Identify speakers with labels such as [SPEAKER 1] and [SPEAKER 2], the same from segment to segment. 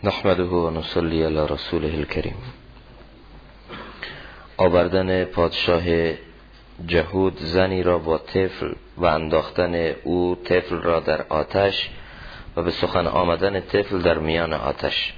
[SPEAKER 1] نحمده و نصلی علی رسوله الکریم. آوردن پادشاه جهود زنی را با طفل و انداختن او طفل را در آتش و به سخن آمدن طفل در میان آتش.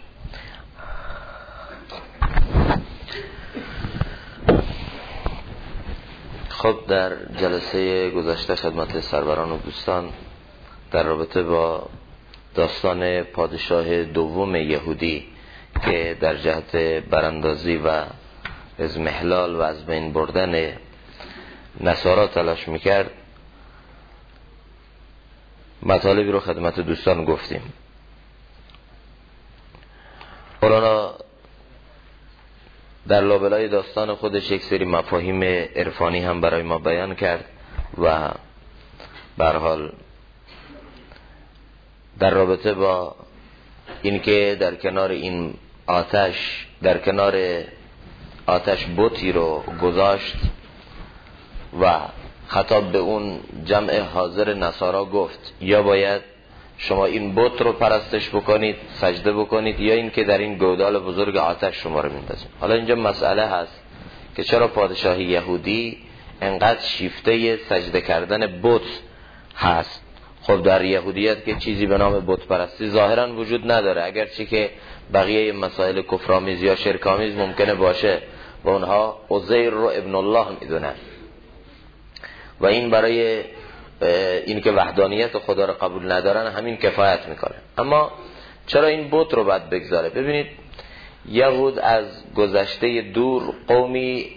[SPEAKER 1] خب در جلسه گذشته خدمت سروران و دوستان در رابطه با داستان پادشاه دوم یهودی که در جهت براندازی و اضمحلال و از بین بردن نصارا تلاش میکرد مطالبی رو خدمت دوستان گفتیم. قرآن در لابلای داستان خودش یک سری مفاهیم عرفانی هم برای ما بیان کرد و به هر حال در رابطه با اینکه در کنار این آتش بتی رو گذاشت و خطاب به اون جمع حاضر نصارا گفت یا باید شما این بت رو پرستش بکنید، سجده بکنید، یا اینکه در این گودال بزرگ آتش شما رو میندازیم. حالا اینجا مسئله هست که چرا پادشاه یهودی انقدر شیفته سجده کردن بت هست؟ خب در یهودیت که چیزی به نام بت پرستی ظاهرا وجود نداره، اگرچه که بقیه مسائل کفرآمیز یا شرک‌آمیز ممکنه باشه و اونها عزیر رو ابن الله میدونن و این برای این که وحدانیت خدا رو قبول ندارن همین کفایت میکنه. اما چرا این بت رو باید بگذاره؟ ببینید یهود از گذشته دور قومی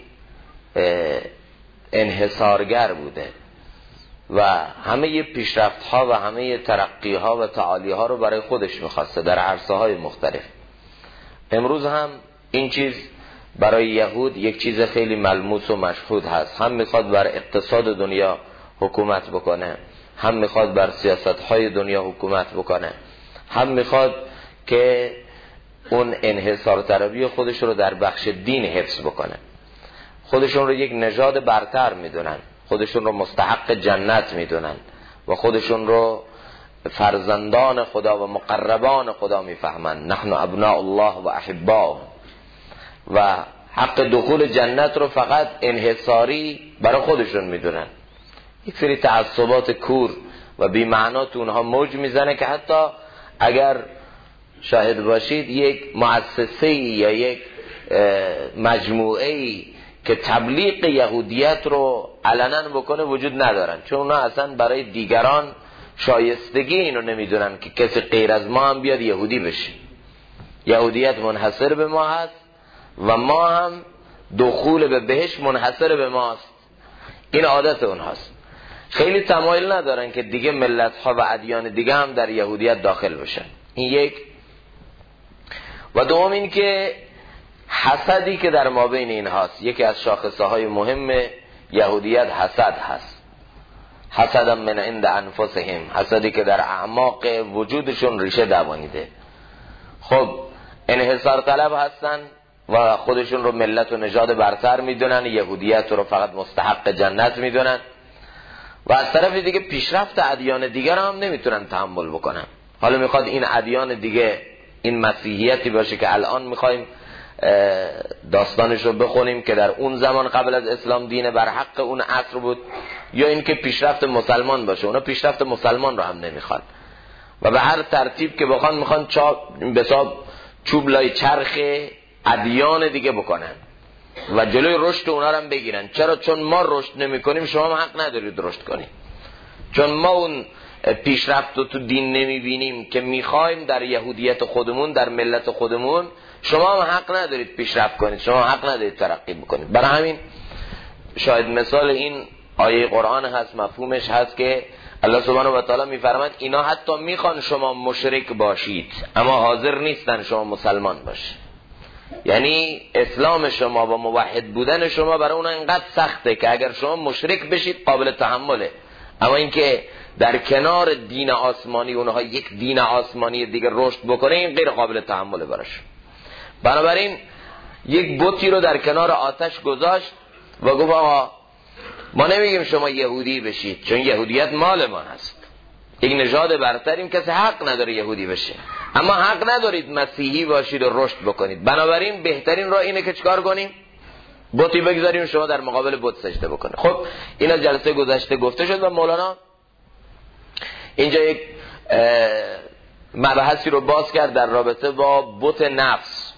[SPEAKER 1] انحصارگر بوده و همه پیشرفت ها و همه ترقی ها و تعالی ها رو برای خودش میخواسته در عرصه های مختلف. امروز هم این چیز برای یهود یک چیز خیلی ملموس و مشهود هست. هم میخواد بر اقتصاد دنیا حکومت بکنه، هم میخواد بر سیاست های دنیا حکومت بکنه، هم میخواد که اون انحصار طلبی خودش رو در بخش دین حفظ بکنه. خودشون رو یک نژاد برتر میدونن، خودشون رو مستحق جنت میدونن و خودشون رو فرزندان خدا و مقربان خدا میفهمن. نحن ابناء الله و احباؤه و حق دخول جنت رو فقط انحصاری برای خودشون میدونن. یک سری تعصبات کور و بی معنا تو اونها موج میزنه که حتی اگر شاهد باشید یک مؤسسه یا یک مجموعه که تبلیغ یهودیت رو علنا بکنه وجود ندارن، چون اونا اصلا برای دیگران شایستگی اینو نمیدونن که کسی غیر از ما هم بیاد یهودی بشه. یهودیت منحصر به ما هست و ما هم دخول به بهشت منحصر به ماست. این عادت اونهاست. خیلی تمایل ندارن که دیگه ملت ها و ادیان دیگه هم در یهودیت داخل بشن. این یک. و دوم این که حسدی که در مابین این هاست. یکی از شاخصه های مهم یهودیت حسد هست. حسدا من عند انفسهم، حسدی که در اعماق وجودشون ریشه دوانیده. خب انحصار طلب هستن و خودشون رو ملت و نژاد برتر میدونن، یهودیت رو فقط مستحق جنت میدونن و از طرف دیگه پیشرفت ادیان دیگر هم نمیتونن تحمل بکنن. حالا میخواد این ادیان دیگه این مسیحیتی باشه که الان میخوایم داستانش رو بخونیم که در اون زمان قبل از اسلام دین بر حق اون عصر بود، یا اینکه پیشرفت مسلمان باشه. اونا پیشرفت مسلمان رو هم نمیخواد و به هر ترتیب که بخوان میخوان چوب لای چرخ ادیان دیگه بکنن و جلوی رشد اونا رو هم بگیرن. چرا؟ چون ما رشد نمی کنیم شما هم حق ندارید رشد کنید. چون ما اون پیشرفت رو تو دین نمی بینیم که میخوایم در یهودیت خودمون، در ملت خودمون، شما هم حق ندارید پیشرفت کنید، شما هم حق ندارید ترقی بکنید. برای همین شاید مثال این آیه قرآن هست، مفهومش هست که الله سبحانه و تعالی میفرماید اینا حتی میخوان شما مشرک باشید اما حاضر نیستن شما مسلمان باشید. یعنی اسلام شما و موحد بودن شما برای اونا اینقدر سخته که اگر شما مشرک بشید قابل تحمله، اما اینکه در کنار دین آسمانی اونها یک دین آسمانی دیگه رشد بکنه این غیر قابل تحمله براش. بنابراین یک بتی رو در کنار آتش گذاشت و گفت آقا ما نمیگیم شما یهودی بشید چون یهودیت مال ما هست، یک نژاد برتریم، کسی حق نداره یهودی بشه. اما حق ندارید مسیحی باشید و رشد بکنید. بنابراین بهترین راه اینه که چیکار کنیم؟ بتی بگذاریم شما در مقابل بت سجده بکنید. خب اینا جلسه گذشته گفته شد و مولانا اینجا یک مبحثی رو باز کرد در رابطه با بت نفس،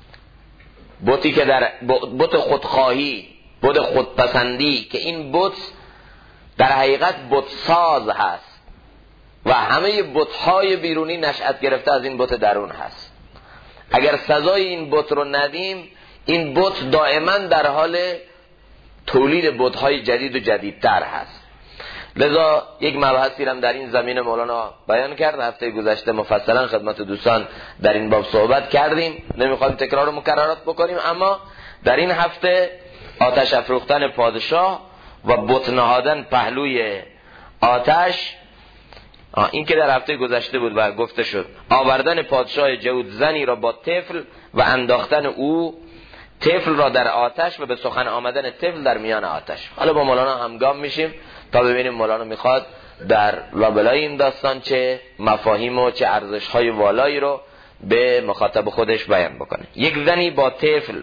[SPEAKER 1] بتی که در بت خودخواهی، بت خودپسندی، که این بت در حقیقت بت ساز هست و همه بت‌های بیرونی نشأت گرفته از این بت درون هست. اگر سزای این بت رو ندیم، این بت دائما در حال تولید بت‌های جدید و جدیدتر هست. لذا یک مبحثی هم در این زمینه مولانا بیان کرد. هفته گذشته مفصلا خدمت دوستان در این باب صحبت کردیم، نمیخوایم تکرار و مکررات بکنیم. اما در این هفته آتش افروختن پادشاه و بت نهادن پهلوی آتش، این که در هفته گذشته بود و گفته شد، آوردن پادشاه جهود زنی را با طفل و انداختن او طفل را در آتش و به سخن آمدن طفل در میان آتش. حالا با مولانا همگام میشیم تا ببینیم مولانا میخواد در لابلای این داستان چه مفاهیم و چه ارزش‌های والایی رو به مخاطب خودش بیان بکنه. یک زنی با طفل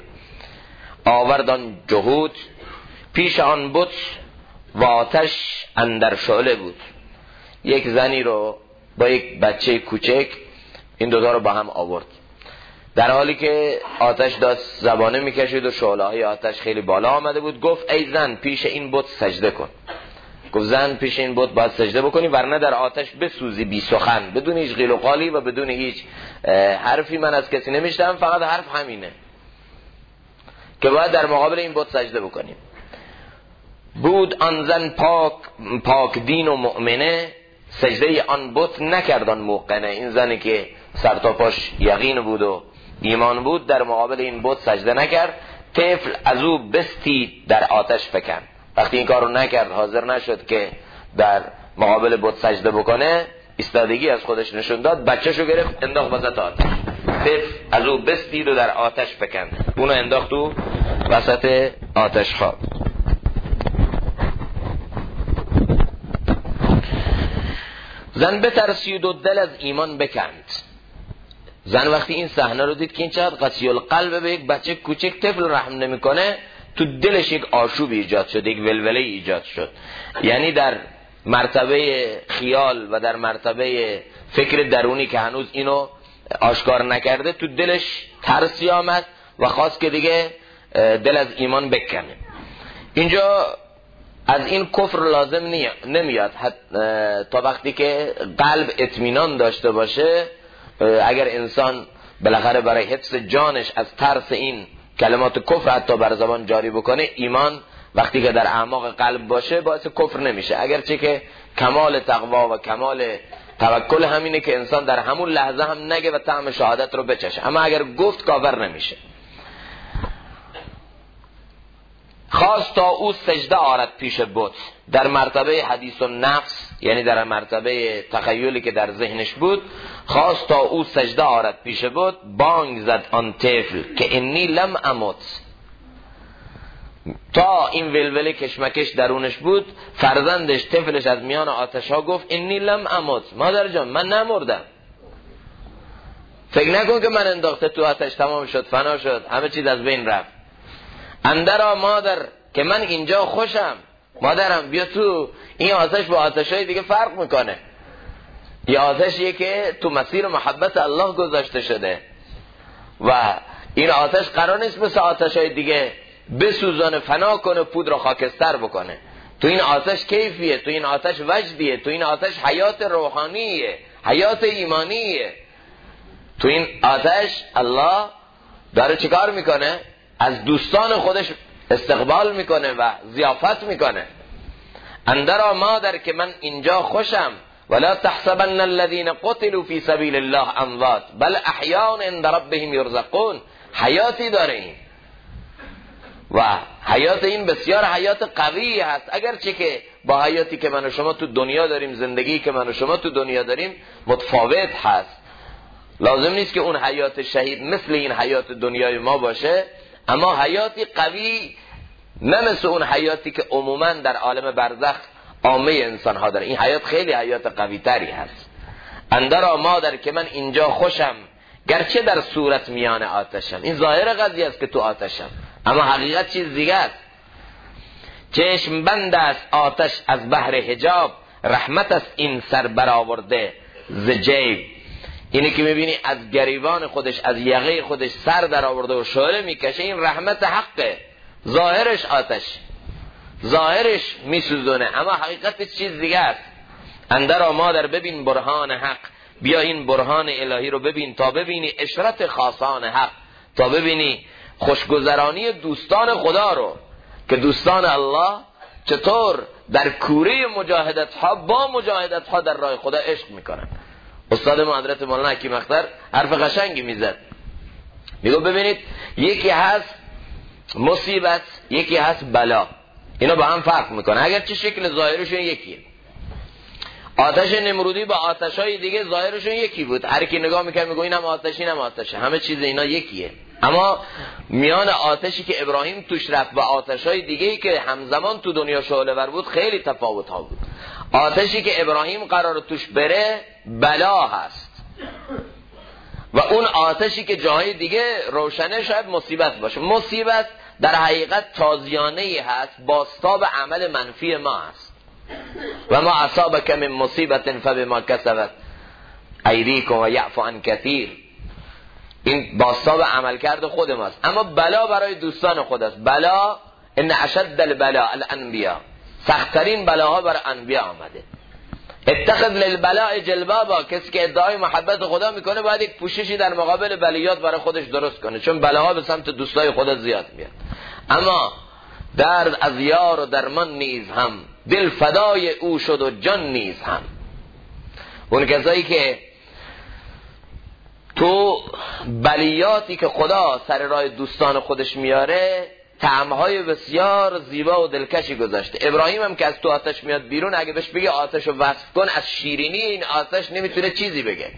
[SPEAKER 1] آوردان جهود، پیش آن بت و آتش اندر شعله بود. یک زنی رو با یک بچه کوچک، این دوتا رو با هم آورد، در حالی که آتش داشت زبانه میکشید و شعله های آتش خیلی بالا آمده بود. گفت ای زن پیش این بت سجده کن. گفت زن پیش این بت باید سجده بکنی ورنه در آتش بسوزی بی سخن، بدون هیچ قیل و قالی و بدون هیچ حرفی من از کسی نمیشتم، فقط حرف همینه که باید در مقابل این بت سجده بکنیم. بود آن زن پاک دین و مؤمنه، سجده آن بت نکردان موقنه. این زنی که سر تا پاش یقین بود و ایمان بود در مقابل این بت سجده نکرد. طفل از او بستی در آتش فکن. وقتی این کار رو نکرد، حاضر نشد که در مقابل بت سجده بکنه، ایستادگی از خودش نشون داد، بچه‌شو گرفت انداخت وسط آتش. طفل از او بستی رو در آتش فکن، اونو انداخت تو وسط آتش خواب. زن بترسید و دل از ایمان بکند. زن وقتی این صحنه رو دید که این چقدر قسی القلب به یک بچه کوچک طفل رحم نمیکنه، تو دلش یک آشوب ایجاد شد، یک ولوله ایجاد شد. یعنی در مرتبه خیال و در مرتبه فکر درونی که هنوز اینو آشکار نکرده، تو دلش ترسی آمد و خواست که دیگه دل از ایمان بکنه. اینجا از این کفر لازم نمیاد تا وقتی که قلب اطمینان داشته باشه. اگر انسان بالاخره برای حفظ جانش از ترس این کلمات کفر حتی بر زبان جاری بکنه، ایمان وقتی که در اعماق قلب باشه باعث کفر نمیشه. اگرچه که کمال تقوا و کمال توکل همینه که انسان در همون لحظه هم نگه و طعم شهادت رو بچشه، اما اگر گفت کافر نمیشه. خواست تا او سجده آرد پیش بت. در مرتبه حدیث و نفس، یعنی در مرتبه تخیلی که در ذهنش بود، خواست تا او سجده آرد پیش بت. بانگ زد آن طفل که انی لم امت. تا این ولوله کشمکش درونش بود، فرزندش طفلش از میان آتش ها گفت انی لم امت، مادر جان من نمردم، فکر نکن که من انداخته تو آتش تمام شد فنا شد همه چیز از بین رفت. اندرا مادر که من اینجا خوشم. مادرم بیا تو، این آتش با آتشای دیگه فرق میکنه. یه آتشیه که تو مسیر محبت الله گذاشته شده و این آتش قرار نیست مثل آتشای دیگه بسوزانه فنا کنه پود را خاکستر بکنه. تو این آتش کیفیه، تو این آتش وجدیه، تو این آتش حیات روحانیه، حیات ایمانیه. تو این آتش الله داره چیکار میکنه؟ از دوستان خودش استقبال میکنه و ضیافت میکنه. اندرا مادر که من اینجا خوشم. ولا تحسبن الذين قتلوا في سبيل الله اموات بل احیاء عند ربهم يرزقون. حیاتی داره این و حیات این بسیار حیات قوی هست، اگرچه که با حیاتی که من و شما تو دنیا داریم، زندگی که من و شما تو دنیا داریم متفاوت هست. لازم نیست که اون حیات شهید مثل این حیات دنیای ما باشه، اما حیاتی قوی، نه مثل اون حیاتی که عموما در عالم برزخ عامه انسان ها داره. این حیات خیلی حیات قوی تری هست. اندرا مادر که من اینجا خوشم گرچه در صورت میان آتشم. این ظاهر قضیه است که تو آتشم، اما حقیقت چیز دیگه است. چشم بند است آتش از بحر حجاب، رحمت است این سر برآورده ز جیب. اینی که میبینی از گریبان خودش، از یقه خودش سر در آورده و شعله میکشه، این رحمت حقه. ظاهرش آتش، ظاهرش میسوزونه، اما حقیقتش چیز دیگه است. اندرا مادر ببین برهان حق، بیا این برهان الهی رو ببین تا ببینی اشرت خاصان حق، تا ببینی خوشگذرانی دوستان خدا رو، که دوستان الله چطور در کوره مجاهدت ها با مجاهدت ها در راه خدا عشق میکنن. استاد ما حضرت مولانا حکیم اختر حرف قشنگی میزد، میگو ببینید یکی هست مصیبت، یکی هست بلا، اینا با هم فرق میکنه، اگرچه شکل ظاهرشون یکیه. آتش نمرودی با آتشای دیگه ظاهرشون یکی بود، هر کی نگاه میکنه میگه اینم آتش اینم آتشه، همه چیز اینا یکیه. اما میان آتشی که ابراهیم توش رفت و آتشای دیگه‌ای که همزمان تو دنیا شعله ور بود خیلی تفاوت ها بود. آتشی که ابراهیم قرار توش بره بلا هست، و اون آتشی که جاهای دیگه روشنه شاید مصیبت باشه. مصیبت در حقیقت تازیانه‌ای هست، بازتاب عمل منفی ما هست. و ما اصابک من مصیبت فبما کسبت ایدیکم و یعفو عن کثیر، این بازتاب عمل کرده خود ماست. اما بلا برای دوستان خداست. بلا ان اشد البلاء الانبیاء، سخت‌ترین بلاها برای انبیا آمده. اتخذ للبلاء جلبابا، کسی که ادعای محبت خدا میکنه باید یک پوششی در مقابل بلیات برای خودش درست کنه، چون بلاها به سمت دوستای خدا زیاد میاد. اما درد از یار و درمان نیز هم، دل فدای او شد و جان نیز هم. اون کسایی که تو بلیاتی که خدا سر راه دوستان خودش میاره طعمهای بسیار زیبا و دلکشی گذاشته. ابراهیم هم که از تو آتش میاد بیرون، اگه بهش بگه آتش رو وصف کن، از شیرینی این آتش نمیتونه چیزی بگه.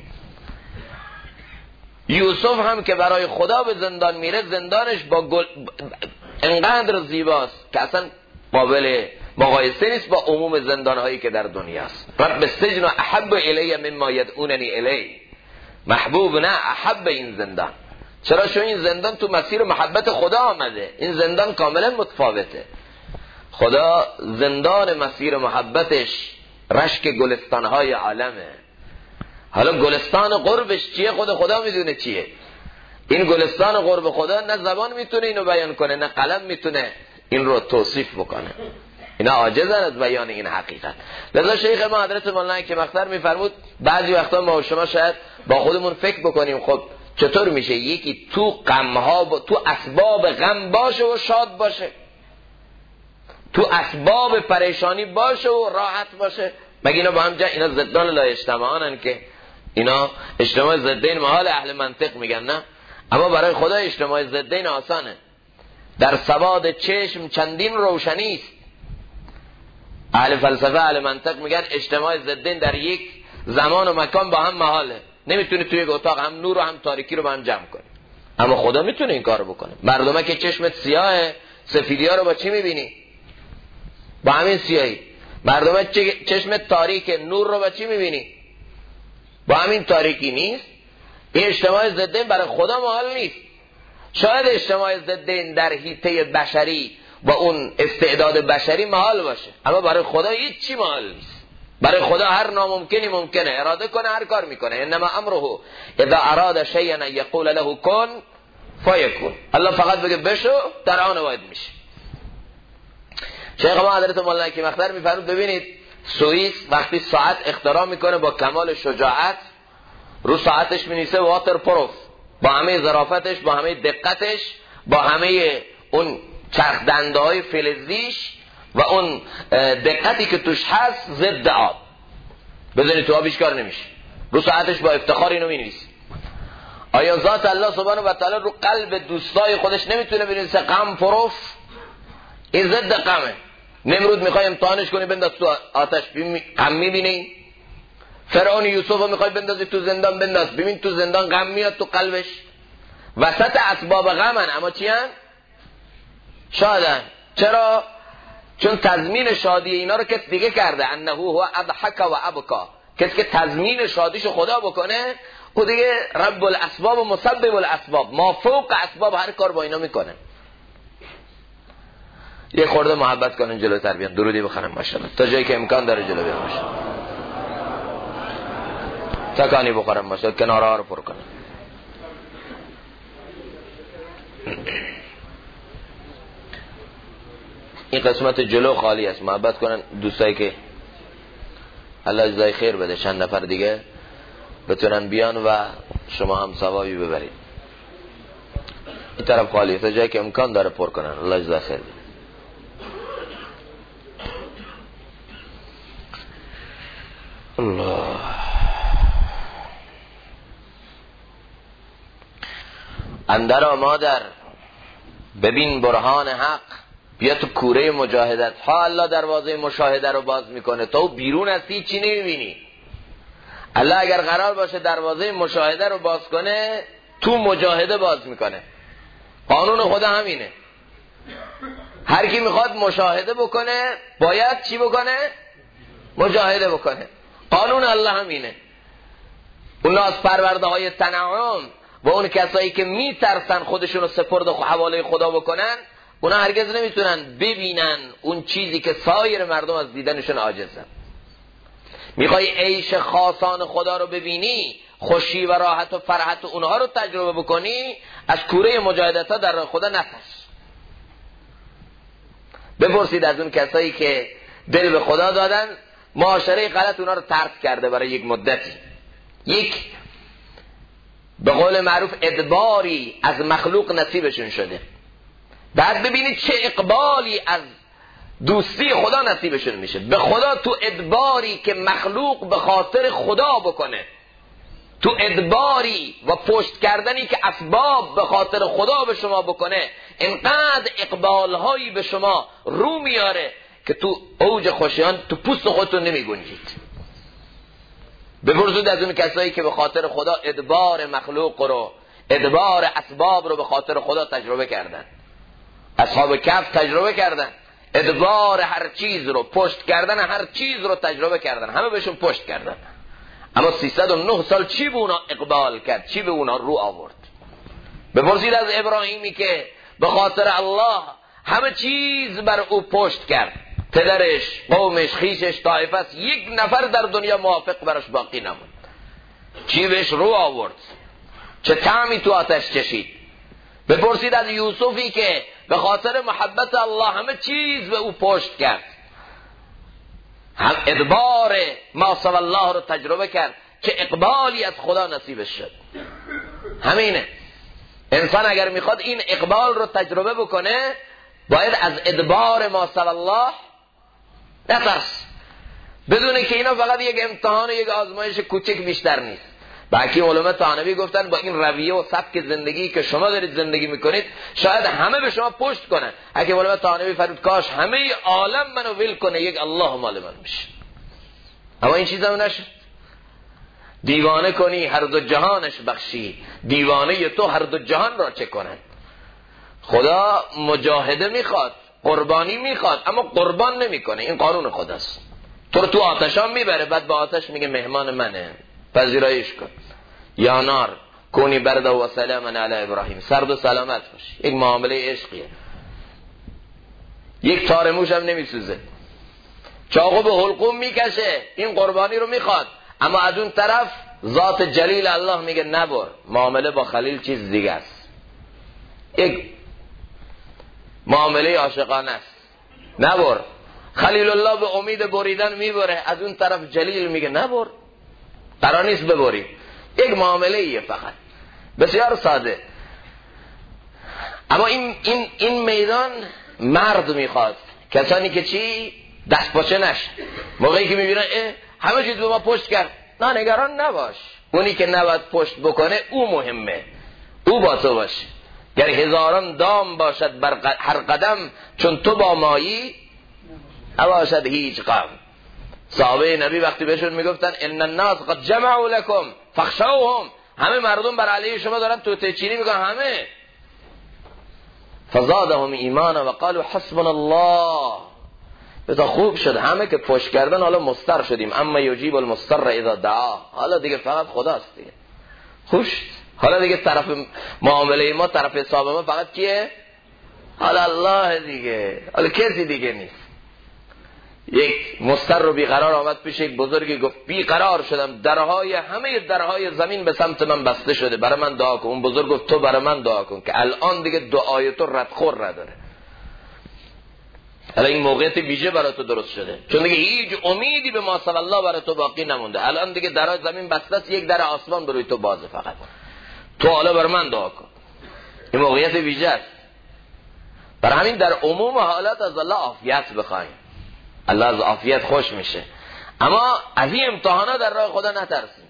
[SPEAKER 1] یوسف هم که برای خدا به زندان میره، زندانش با گل انقدر زیباست که اصلا قابل مقایسه نیست با عموم زندانهایی که در دنیاست. رب السجن احب الی مما یدعوننی الی، محبوب نه احب این زندان. چرا؟ چون این زندان تو مسیر محبت خدا آمده، این زندان کاملا متفاوته. خدا زندان مسیر محبتش رشک گلستانهای عالمه. حالا گلستان قربش چیه خود خدا میدونه چیه. این گلستان قرب خدا نه زبان میتونه اینو بیان کنه، نه قلم میتونه این رو توصیف بکنه، اینا عاجزن از بیان این حقیقت. لذا شیخ ما حضرت مولانا حکیم اختر میفرمود بعضی وقتا ما و شما شاید با خودمون فکر بکنیم خب چطور میشه یکی تو غمها تو اسباب غم باشه و شاد باشه، تو اسباب پریشانی باشه و راحت باشه؟ مگه اینا با هم اینا ضدان لا اجتماعانن که اینا اجتماع ضدین محال اهل منطق میگن نه، اما برای خدا اجتماع ضدین آسانه. در سواد چشم چندین روشنی است. اهل فلسفه اهل منطق میگن اجتماع ضدین در یک زمان و مکان با هم محاله، نمیتونی توی یک اتاق هم نور و هم تاریکی رو با هم جمع کنی. اما خدا میتونه این کارو بکنه. مردمه که چشمت سیاهه، سفیدی ها رو با چی میبینی؟ با همین سیاهی. مردمه چشمت تاریکه، نور رو با چی میبینی؟ با همین تاریکی. نیست این اجتماع ضدین برای خدا محال نیست. شاید اجتماع ضدین در حیطه بشری با اون استعداد بشری محال باشه، اما برای خدا هیچ چی محال نیست. برای خدا هر ناممکنی ممکنه، اراده کنه هر کار میکنه. انما امره اذا اراد شیئا یقول له کن فیکون. الله فقط بگه بشو، در آن واحد میشه. شیخ ما حضرت مولانا حکیم اختر میفرمود ببینید سوئیس وقتی ساعت اختراع میکنه با کمال شجاعت، رو ساعتش مینویسه واتر پروف، با همه ظرافتش، با همه دقتش، با همه اون چرخ دنده های فلزیش و اون دقتی که توش هست، ضد آب. بزنید تو آبش کار نمیشه. رو ساعتش با افتخار اینو مینویسه. آیا ذات الله سبحانه و تعالی رو قلب دوستای خودش نمیتونه بنویسه غم پروف؟ این ضد غمه. نمرود میخوای امتحانش کنی بنداز تو آتش، غم میبینی؟ فرعون یوسف رو میخوای بندازی تو زندان، بنداز ببین تو زندان غم میاد تو قلبش. وسط اسباب غمن، اما چی هن؟ شادن. چرا؟ چون تضمین شادی اینا رو کس دیگه کرده. انه هو اضحک و ابکا، کسی که تضمین شادیشو خدا بکنه او دیگه رب الاسباب و مسبب الاسباب، ما فوق اسباب هر کار با اینا میکنه. یه خورده محبت کنن جلوتر بیان، درودی بخونن ماشاءالله تا جایی که امکان داره جلو بیان ماشاءالله، تکانی بخورن ماشاءالله، کنارها رو پر کنن. این قسمت جلو خالی است، محبت کنن دوستایی که الله جزای خیر بده چند نفر دیگه بتونن بیان و شما هم ثوابی ببرید. این طرف خالی است، جایی که امکان داره پر کنن. الله جزای خیر بده. الله اندر مادر ببین برهان حق، بیا تو کوره مجاهدت. ها الله دروازه مشاهده رو باز میکنه، تو بیرون هستی چی نمیبینی. الله اگر قرار باشه دروازه مشاهده رو باز کنه، تو مجاهده باز میکنه. قانون خدا همینه، هر کی میخواد مشاهده بکنه باید چی بکنه؟ مجاهده بکنه. قانون الله همینه. اون ناز پرورده های تنعم و اون کسایی که میترسن خودشونو سپرد و حواله خدا بکنن، اونا هرگز نمیتونن ببینن اون چیزی که سایر مردم از دیدنشون عاجزن. میخوای عیش خاصان خدا رو ببینی، خوشی و راحت و فرحت اونها رو تجربه بکنی، از کوره مجاهدت ها در خدا نترس. بپرسید از اون کسایی که دل به خدا دادن، معاشره غلط اونا رو ترک کرده برای یک مدتی، یک به قول معروف ادباری از مخلوق نصیبشون شده. بعد ببینید چه اقبالی از دوستی خدا نصیبشون میشه. به خدا تو ادباری که مخلوق به خاطر خدا بکنه، تو ادباری و پشت کردنی که اسباب به خاطر خدا به شما بکنه، اینقدر اقبالهایی به شما رو میاره که تو اوج خوشیان تو پوست خودتون نمی گنجید. بپرسید از اون کسایی که به خاطر خدا ادبار مخلوق رو، ادبار اسباب رو به خاطر خدا تجربه کردن. اصحاب کهف تجربه کردن، ادبار هر چیز رو، پشت کردن هر چیز رو تجربه کردن، همه بهشون پشت کردن. اما 309 سال چی به اونا اقبال کرد، چی به اونا رو آورد؟ بپرسید از ابراهیمی که به خاطر الله همه چیز بر او پشت کرد، پدرش، قومش، خیشش، طایفش، یک نفر در دنیا موافق براش باقی نموند. چی بهش رو آورد، چه طعمی تو آتش کشید. بپرسید از یوسفی که به خاطر محبت الله همه چیز به او پشت کرد، هم ادبار ما سوى الله رو تجربه کرد، چه اقبالی از خدا نصیبش شد. همینه، انسان اگر میخواد این اقبال رو تجربه بکنه باید از ادبار ما سوى الله نترس، بدونه که اینا فقط یک امتحان و یک آزمایش کوچک بیشتر نیست. بلکه علماء تانوی گفتن با این رویه و سبک زندگی که شما دارید زندگی میکنید شاید همه به شما پشت کنن. اگه علماء تانوی فرمود کاش همه عالم منو ول کنه یک الله مال من بشه، اما این چیزا نشد. دیوانه کنی هر دو جهانش بخشی، دیوانه تو هر دو جهان را چه کنن. خدا مجاهده میخواد، قربانی میخواد، اما قربان نمیکنه. این قانون خداست. تو آتشان میبره، بعد با آتش میگه مهمان منه، پذیرایش کن. یا نار کونی برد و سلام علی ابراهیم، سرد و سلامت باش. یک معامله عشقیه. یک تار موش هم نمیسوزه، چاقو به حلقوم میکشه، این قربانی رو میخواد، اما از اون طرف ذات جلیل الله میگه نبر. معامله با خلیل چیز دیگه است، یک معامله عاشقانه است. نبر. خلیل الله به امید بریدن میبره، از اون طرف جلیل میگه نبر، قرار نیست ببری. یک معامله ایه، فقط بسیار ساده. اما این میدان مرد میخواد، کسانی که چی دست پاچه نشه. موقعی که میبینن همه چیز به ما پشت کرد، نه نگران نباش. اونی که نباید پشت بکنه او مهمه، او با تو باشه. گر هزاران دام باشد بر هر قدم، چون تو با مایی نباشد هیچ غم. صحابه نبی وقتی بهشون میگفتن ان الناس قد جمعوا لكم فاخشوهم، همه مردم بر علیه شما دارن توطئه چینی میکنن، همه فزادهم ایمانا و قالوا حسبنا الله. بتا خوب شد همه که پشت کردن حالا مستر شدیم، اما یجیب المستر اذا دعا، حالا دیگه فقط خداست دیگه. خوش حالا دیگه طرف معامله ما، طرف حساب ما فقط کیه؟ حالا الله دیگه، حالا کسی دیگه نیست. یک مستر رو بیقرار آمد پیش یک بزرگی، گفت بیقرار شدم، درهای همه درهای زمین به سمت من بسته شده، برای من دعا کن. اون بزرگ گفت تو برای من دعا کن که الان دیگه دعای تو ردخور نداره، الان این موقعیت ویژه برای تو درست شده، چون دیگه هیچ امیدی به ما سوى الله برای تو باقی نمونده. الان دیگه درهای زمین بسته است، یک در آسمان بروی تو بازه، فقط تو حالا برای من دعا کن. این موقعیت ویژه است. برای همین در عموم حالات از الله عافیت بخوایم، الله از عافیت خوش میشه، اما از این امتحانا در راه خدا نترسیم.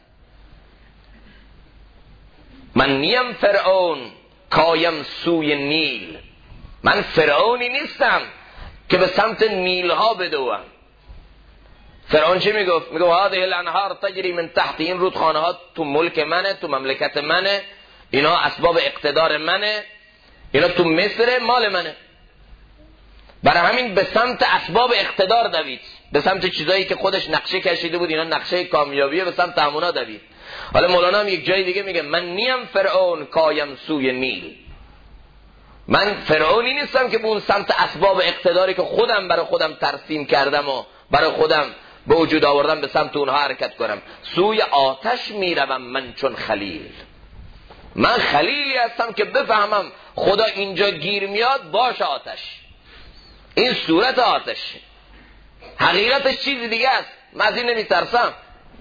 [SPEAKER 1] من نیم فرعون کایم سوی نیل، من فرعونی نیستم که به سمت نیل ها بدوم. فرعون چی میگفت؟ میگفت هذه الانهار تجری من تحت، این رودخانه ها تو ملک منه، تو مملکت منه، اینا اسباب اقتدار منه، اینا تو مصر مال منه. برای همین به سمت اسباب اقتدار دوید، به سمت چیزایی که خودش نقشه کشیده بود، اینا نقشه کامیابیه، به سمت همونا دوید. حالا مولانا هم یک جای دیگه میگه من نیم فرعون کایم سوی نیل، من فرعونی نیستم که به اون سمت اسباب اقتداری که خودم برای خودم ترسیم کردم و برای خودم به وجود آوردم به سمت اونها حرکت کنم. سوی آتش میروم من چون خلیل، من خلیلی هستم که بفهمم خدا اینجا گیر میاد باش آتش، این صورت آتش، حقیقتش چیزی دیگه است، من از این نمیترسم.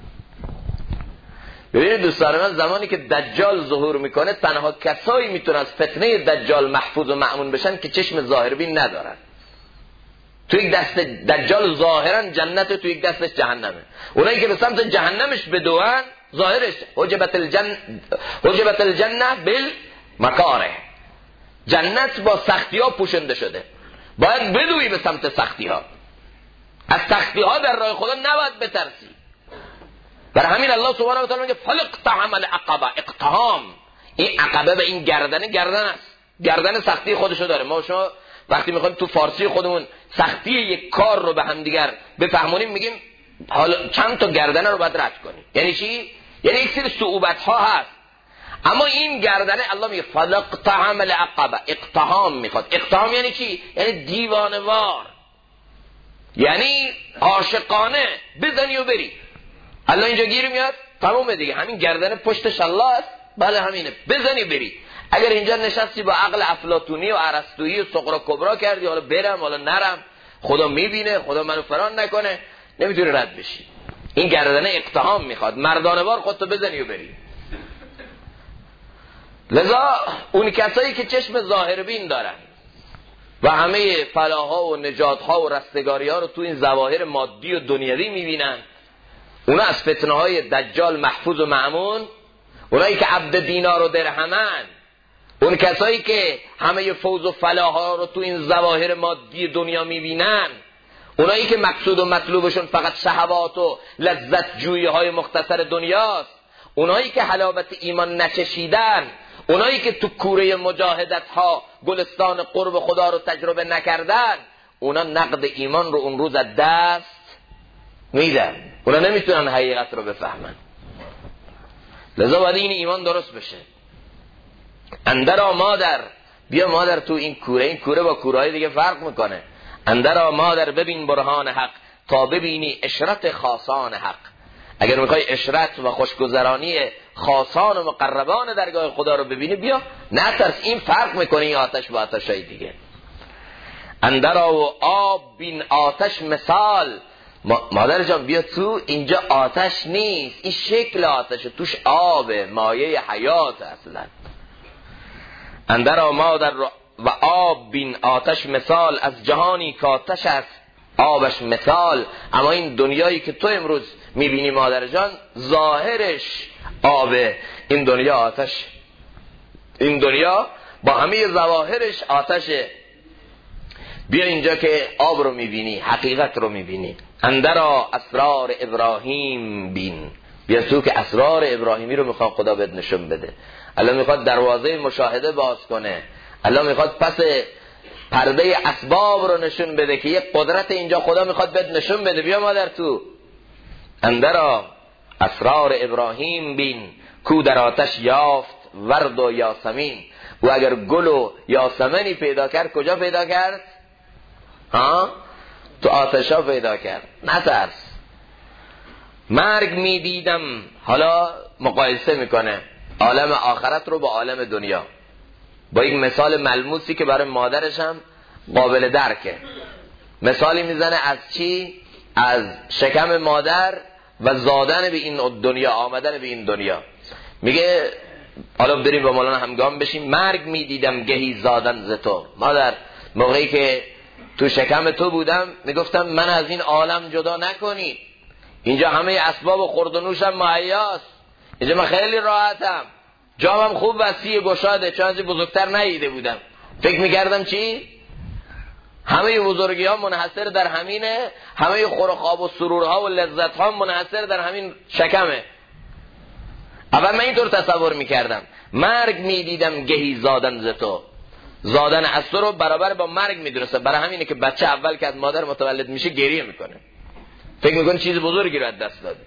[SPEAKER 1] ببینید دوستان من، زمانی که دجال ظهور میکنه تنها کسایی میتونن از فتنه دجال محفوظ و مأمون بشن که چشم ظاهربین ندارن. تو یک دست دجال ظاهرا جنت، تو یک دستش جهنمه. اونایی که به سمت جهنمش بدوان ظاهرش حجبت الجنه بالمکاره، جنت با سختی ها پوشنده شده، باید بدوی به سمت سختی ها، از سختی ها در راه خدا نباید بترسی. برای همین الله سبحانه و تعالی میگه فلقتحم العقبه، اقتحام، این عقبه به این گردن است، گردن سختی خودشو داره. ما شما وقتی میخوایم تو فارسی خودمون سختی یک کار رو به هم دیگر بفهمونیم میگیم حالا چند تا گردنه رو باید رد کنیم. یعنی چی؟ یعنی یک سری صعوبت ها هست، اما این گردنه الله میگه فلقتحم العقبه، اقتحام میخواد. اقتحام یعنی چی؟ یعنی دیوانوار، یعنی عاشقانه بزنی و بری. الله اینجا گیر میاد تمومه دیگه، همین گردنه پشتش الله است، بله همینه، بزنی بری. اگر اینجا نشستی با عقل افلاطونی و ارسطویی و صغرا کبرا کردی، حالا برم حالا نرم، خدا میبینه، خدا منو فران نکنه، نمیتونی رد بشی. این گردنه اقتحام میخواد، مردانه‌وار خودتو بزنی و بری. لذا اون کسایی که چشم ظاهربین دارن و همه فلاحا و نجاتها و رستگاری ها رو تو این ظواهر مادی و دنیوی میبینن، اونا از فتنه های دجال محفوظ و مأمون. اونایی که عبد دینار و درهمن، اون کسایی که همه فوز و فلاحا رو تو این ظواهر مادی دنیا میبینن، اونایی که مقصود و مطلوبشون فقط شهوات و لذت جویی های مختصر دنیاست، اونایی که حلاوت ایمان نچشیدن، اونایی که تو کوره مجاهدت ها گلستان قرب خدا رو تجربه نکردن، اونا نقد ایمان رو اون روز از دست میدن، اونا نمیتونن حقیقت رو بفهمن. لذا باید این ایمان درست بشه. اندرا مادر، بیا مادر تو این کوره با کوره های دیگه فرق میکنه. اندرا مادر ببین برهان حق، تا ببینی اشرت خاصان حق. اگر میخوای اشرت و خوشگذرانی خاصان و مقربان درگاه خدا رو ببینی، بیا نترس، این فرق میکنه این آتش با آتشای دیگه. اندرا و آب بین آتش مثال، مادر جان بیا تو، اینجا آتش نیست، این شکل آتشه، توش آبه، مایه حیات اصلا. اندرا مادر و آب بین آتش مثال، از جهانی که آتش است آبش مثال. اما این دنیایی که تو امروز میبینی مادر جان، ظاهرش آبه، این دنیا آتش، این دنیا با همه ظواهرش آتشه. بیا اینجا که آب رو میبینی، حقیقت رو میبینی. اندرا اسرار ابراهیم بین، بیا تو که اسرار ابراهیمی رو میخواد خدا بهت نشون بده. الله میخواد دروازه مشاهده باز کنه، الله میخواد پس پرده اسباب رو نشون بده که یک قدرت اینجا خدا میخواد بهت نشون بده. بیا مادر تو اندرا اسرار ابراهیم بین، کو در آتش یافت ورد و یاسمین. و اگر گل و یاسمنی پیدا کرد کجا پیدا کرد؟ تو آتشا پیدا کرد. نترس. مرگ میدیدم. حالا مقایسه میکنه عالم آخرت رو با عالم دنیا با یک مثال ملموسی که برای مادرش هم قابل درکه. مثالی میزنه از چی؟ از شکم مادر و زادن به این دنیا، آمدن به این دنیا. میگه حالا بریم با مولانا همگام بشیم. مرگ میدیدم گهی زادن ز تو. مادر موقعی که تو شکم تو بودم میگفتم من از این عالم جدا نکنی، اینجا همه اسباب و خورد و نوشم مهیاست، اینجا من خیلی راحتم، جامم خوب وسیع گشاده، چون از بزرگتر ندیده بودم. فکر میکردم چی؟ همه بزرگی ها منحصر در همینه، همه خورخواب و سرورها و لذت ها منحصر در همین شکمه. اول من اینطور تصور میکردم. مرگ میدیدم گهی زادن ز تو. زادن از تو رو برابر با مرگ میدونسته. برای همینه که بچه اول که از مادر متولد میشه گریه میکنه، فکر میکنه چیز بزرگی رو از دست داد.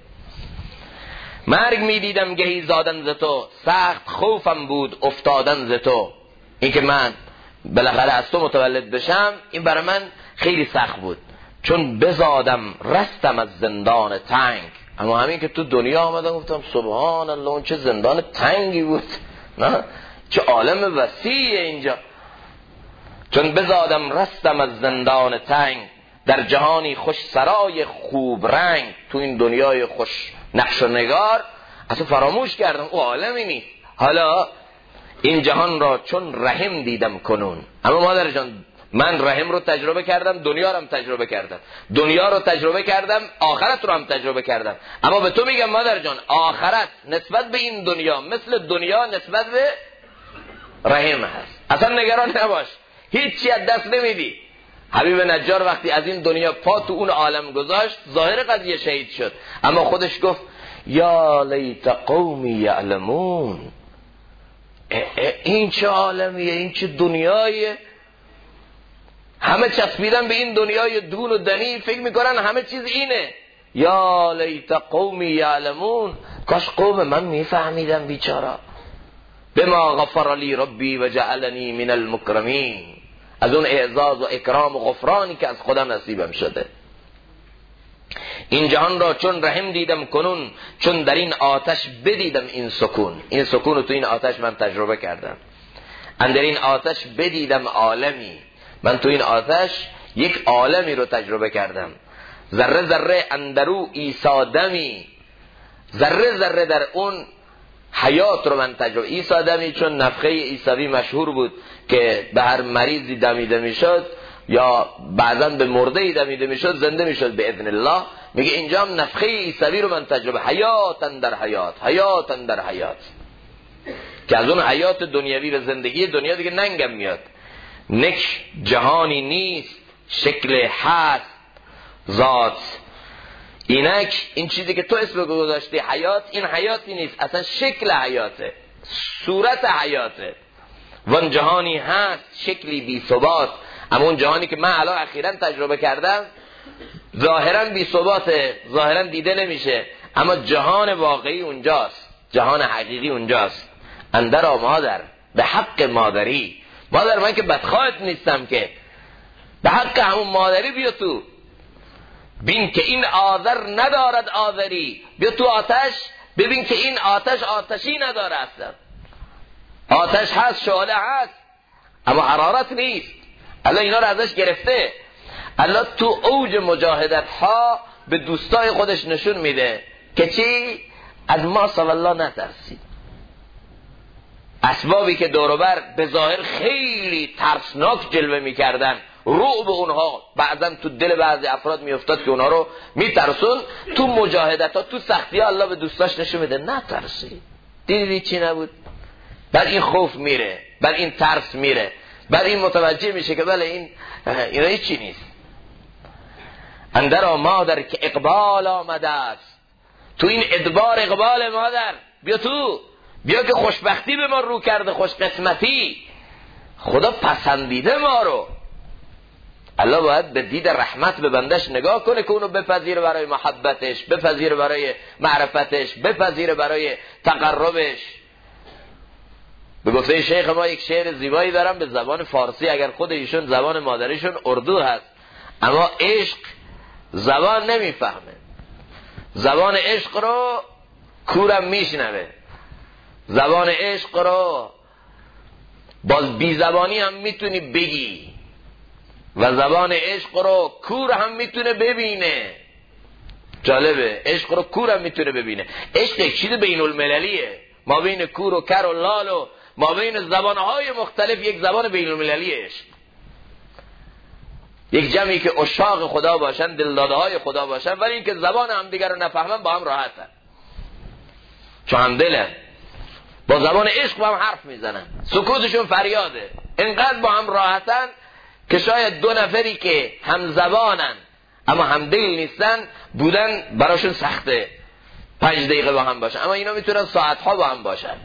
[SPEAKER 1] مرگ میدیدم گهی زادن ز تو، سخت خوفم بود افتادن ز تو. این که من بالاخره از تو متولد بشم این برای من خیلی سخت بود، چون بزادم رستم از زندان تنگ. اما همین که تو دنیا آمدم گفتم سبحان الله اون چه زندان تنگی بود، نه چه عالم وسیعه اینجا. چون بزادم رستم از زندان تنگ، در جهانی خوش سرای خوب رنگ. تو این دنیای خوش نقش و نگار اصلا فراموش کردم او عالمی نیست. حالا این جهان را چون رحم دیدم کنون. اما مادر جان من رحم رو تجربه کردم، دنیا رو هم تجربه کردم، دنیا رو تجربه کردم، آخرت رو هم تجربه کردم. اما به تو میگم مادر جان آخرت نسبت به این دنیا مثل دنیا نسبت به رحم هست. اصلا نگران نباش، هیچی از دست نمیدی. حبیب نجار وقتی از این دنیا پا تو اون عالم گذاشت ظاهر قضیه شهید شد، اما خودش گفت یا لیت قومی یعلمون. این چه عالمیه، این چه دنیایه. همه چسبیدن به این دنیای دون و دنی، فکر میکنن همه چیز اینه. یا لیت قومی یعلمون، کاش قوم من میفهمیدن بیچارا. بما غفر لی ربی و جعلنی من المکرمین. از اون اعزاز و اکرام و غفرانی که از خدا نصیبم شده. این جهان را چون رحم دیدم کنون، چون در این آتش بدیدم این سکون. این سکون رو تو این آتش من تجربه کردم. اندر این آتش بدیدم عالمی. من تو این آتش یک عالمی رو تجربه کردم. ذره ذره اندرو عیسی دمی. ذره ذره در اون حیات رو من تجربه. عیسی دمی چون نفخه عیسوی مشهور بود که به هر مریضی دمیده میشد یا بعضا به مرده دمیده میشد زنده میشد به اذن الله. میگه اینجا هم نفخه عیسوی رو من تجربه. حیاتن در حیات، حیاتن در حیات، که از اون حیات دنیوی به زندگی دنیا دیگه ننگم میاد. نک جهانی نیست شکل هست ذات. اینک این چیزی که تو اسم گذاشتی حیات، این حیاتی نیست، اصلا شکل حیاته، صورت حیاته. وان جهانی هست شکلی بی ثبات. اما اون جهانی که من الان اخیراً تجربه کردم ظاهراً بی ثباته، ظاهراً دیده نمیشه، اما جهان واقعی اونجاست، جهان حقیقی اونجاست. اندر مادر به حق مادری. مادر من که بدخواهت نیستم، که به حق همون مادری بیا تو. بین که این آذر ندارد آذری. بیا تو آتش ببین که این آتش آتشی نداره اصلا. آتش هست، شعله هست، اما حرارت نیست. الله اینا رو ازش گرفته. الله تو اوج مجاهدت ها به دوستای خودش نشون میده که چی؟ از ما صلی الله نترسید. اسبابی که دوروبر به ظاهر خیلی ترسناک جلوه میکردن، رعب اونها بعضا تو دل بعضی افراد میافتاد که اونها رو میترسون، تو مجاهدت ها تو سختی ها الله به دوستاش نشون میده نترسید. دیدی چی نبود؟ بعد این خوف میره، بعد این ترس میره، بعد این متوجه میشه که بله اینا هیچی نیست. اندر مادر که اقبال آمده است. تو این ادبار اقبال مادر بیا تو، بیا که خوشبختی به ما رو کرده، خوش قسمتی. خدا پسندیده ما رو. الله باید به دید رحمت به بندش نگاه کنه که اونو بپذیره برای محبتش، بپذیره برای معرفتش، بپذیره برای تقربش. به گفته شیخ ما یک شعر زیبایی دارم به زبان فارسی، اگر خود ایشون زبان مادریشون اردو هست، اما عشق زبان نمیفهمه. زبان عشق رو کورم میشنوه، زبان عشق رو باز بی زبانی هم میتونی بگی و زبان عشق رو کور هم میتونه ببینه. جالبه، عشق رو کور هم میتونه ببینه. عشق یک چیز بین المللیه، ما بین کور و کر و لال و ما بین زبانهای مختلف یک زبان بین المللی عشق. یک جمعی که عشاق خدا باشن، دلداده های خدا باشن، ولی اینکه زبان هم دیگر رو نفهمن با هم راحتن، چون هم دلن، با زبان عشق با هم حرف میزنن، سکوتشون فریاده، انقدر با هم راحتن که شاید دو نفری که هم زبانن اما هم دل نیستن بودن براشون سخته 5 دقیقه با هم باشن، اما اینا میتونن ساعتها با هم باشن.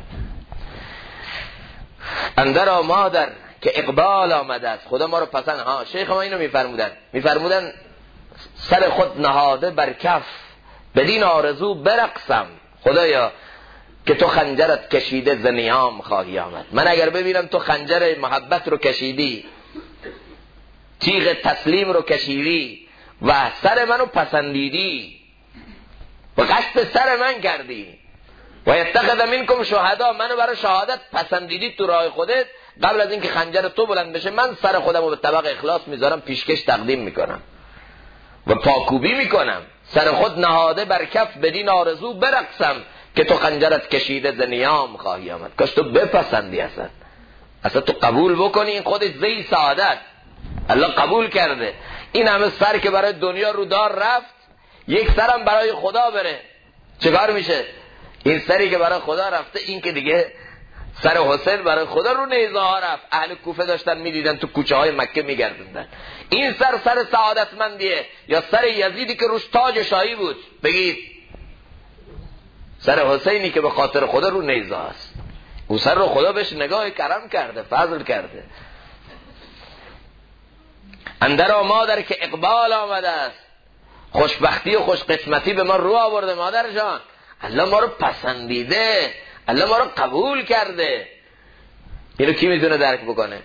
[SPEAKER 1] اندر مادر که اقبال آمده است، خدا ما رو پسند. ها شیخ ما اینو میفرمودن سر خود نهاده بر کف بدین آرزو برقصم، خدایا که تو خنجرت کشیده ز نیام خواهی آمد. من اگر ببینم تو خنجر محبت رو کشیدی، تیغ تسلیم رو کشیدی و سر منو پسندیدی و قصد سر من کردی و یتخذ منکم شهدا، منو برای شهادت پسندیدی تو راه خودت، قبل از اینکه خنجر تو بلند بشه من سر خودم رو به طبق اخلاص میذارم، پیشکش تقدیم میکنم و پاکوبی میکنم. سر خود نهاده بر کف بدین آرزو برقصم که تو خنجرت کشیده ز نیام خواهی آمد. کاش تو بپسندی، اصلا تو قبول بکنی، این خودش زی سعادت. الله قبول کرده این همه سر که برای دنیا رو دار رفت، یک سرم برای خدا بره، چیکار میشه؟ این سری که برای خدا رفته، این که دیگه سر حسین برای خدا رو نیزه ها رفت، اهل کوفه داشتن میدیدن تو کوچه های مکه میگردوندن. این سر سعادتمندیه یا سر یزیدی که روش تاج شاهی بود؟ بگید سر حسینی که به خاطر خدا رو نیزه است، اون سر رو خدا بهش نگاه کرم کرده، فضل کرده. اندر مادر که اقبال آمده است، خوشبختی و خوش قسمتی به ما رو آورده مادر جان. الله ما رو پسندیده، الله ما رو قبول کرده. اینو کی میتونه درک بکنه؟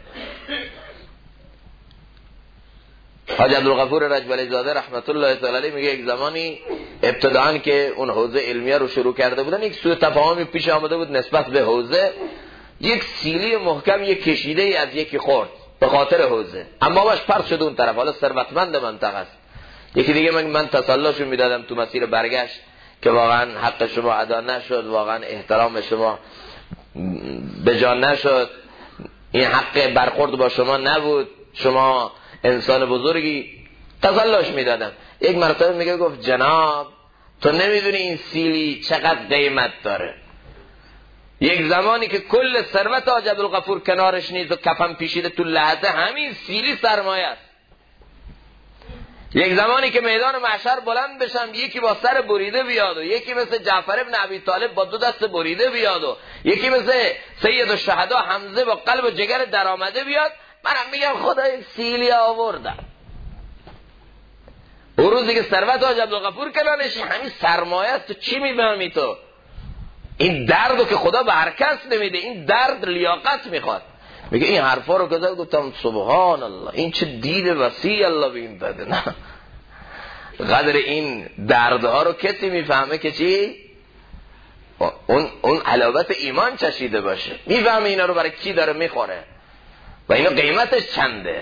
[SPEAKER 1] حاج عبدالغفور رجبلی زاده رحمت الله تعالی علیه میگه یک زمانی ابتداً که اون حوزه علمیه رو شروع کرده بودن، یک سوء تفاهمی پیش آمده بود نسبت به حوزه. یک سیلی محکم یک کشیده ای از یکی خورد به خاطر حوزه، اما باش پرت شد اون طرف، حالا ثروتمند منطقه است. یکی دیگه من تسلاشو میدادم تو مسیر برگشت که واقعا حق شما ادا نشد، واقعا احترام شما به جا نشد، این حق برخورد با شما نبود، شما انسان بزرگی، تسلاش میدادم. یک مرتبه میگه گفت جناب تو نمیدونی این سیلی چقدر قیمت داره. یک زمانی که کل ثروت حاج عبدالغفور کنارش نیست و کفن پیشیده، تو لحظه همین سیلی سرمایه است. یک زمانی که میدان محشر بلند بشم، یکی با سر بریده بیاد و یکی مثل جعفر ابن ابی طالب با 2 دست بریده بیاد و یکی مثل سید الشهدا حمزه با قلب و جگر درآمده بیاد، منم میگم خدا یک سیلی آوردم. اون روزی که ثروت حاج عبدالغفور کنارش همین سرمایه است، تو چی میفهمی تو؟ این دردو که خدا به هر کس نمیده، این درد لیاقت میخواد. میگه این حرفا رو که گفتم سبحان الله، این چه دید وسیع الله به این داده. نه قدر این دردها رو کسی میفهمه که چی؟ اون حلاوت ایمان چشیده باشه، میفهمه اینا رو برای کی داره میخوره و اینا قیمتش چنده.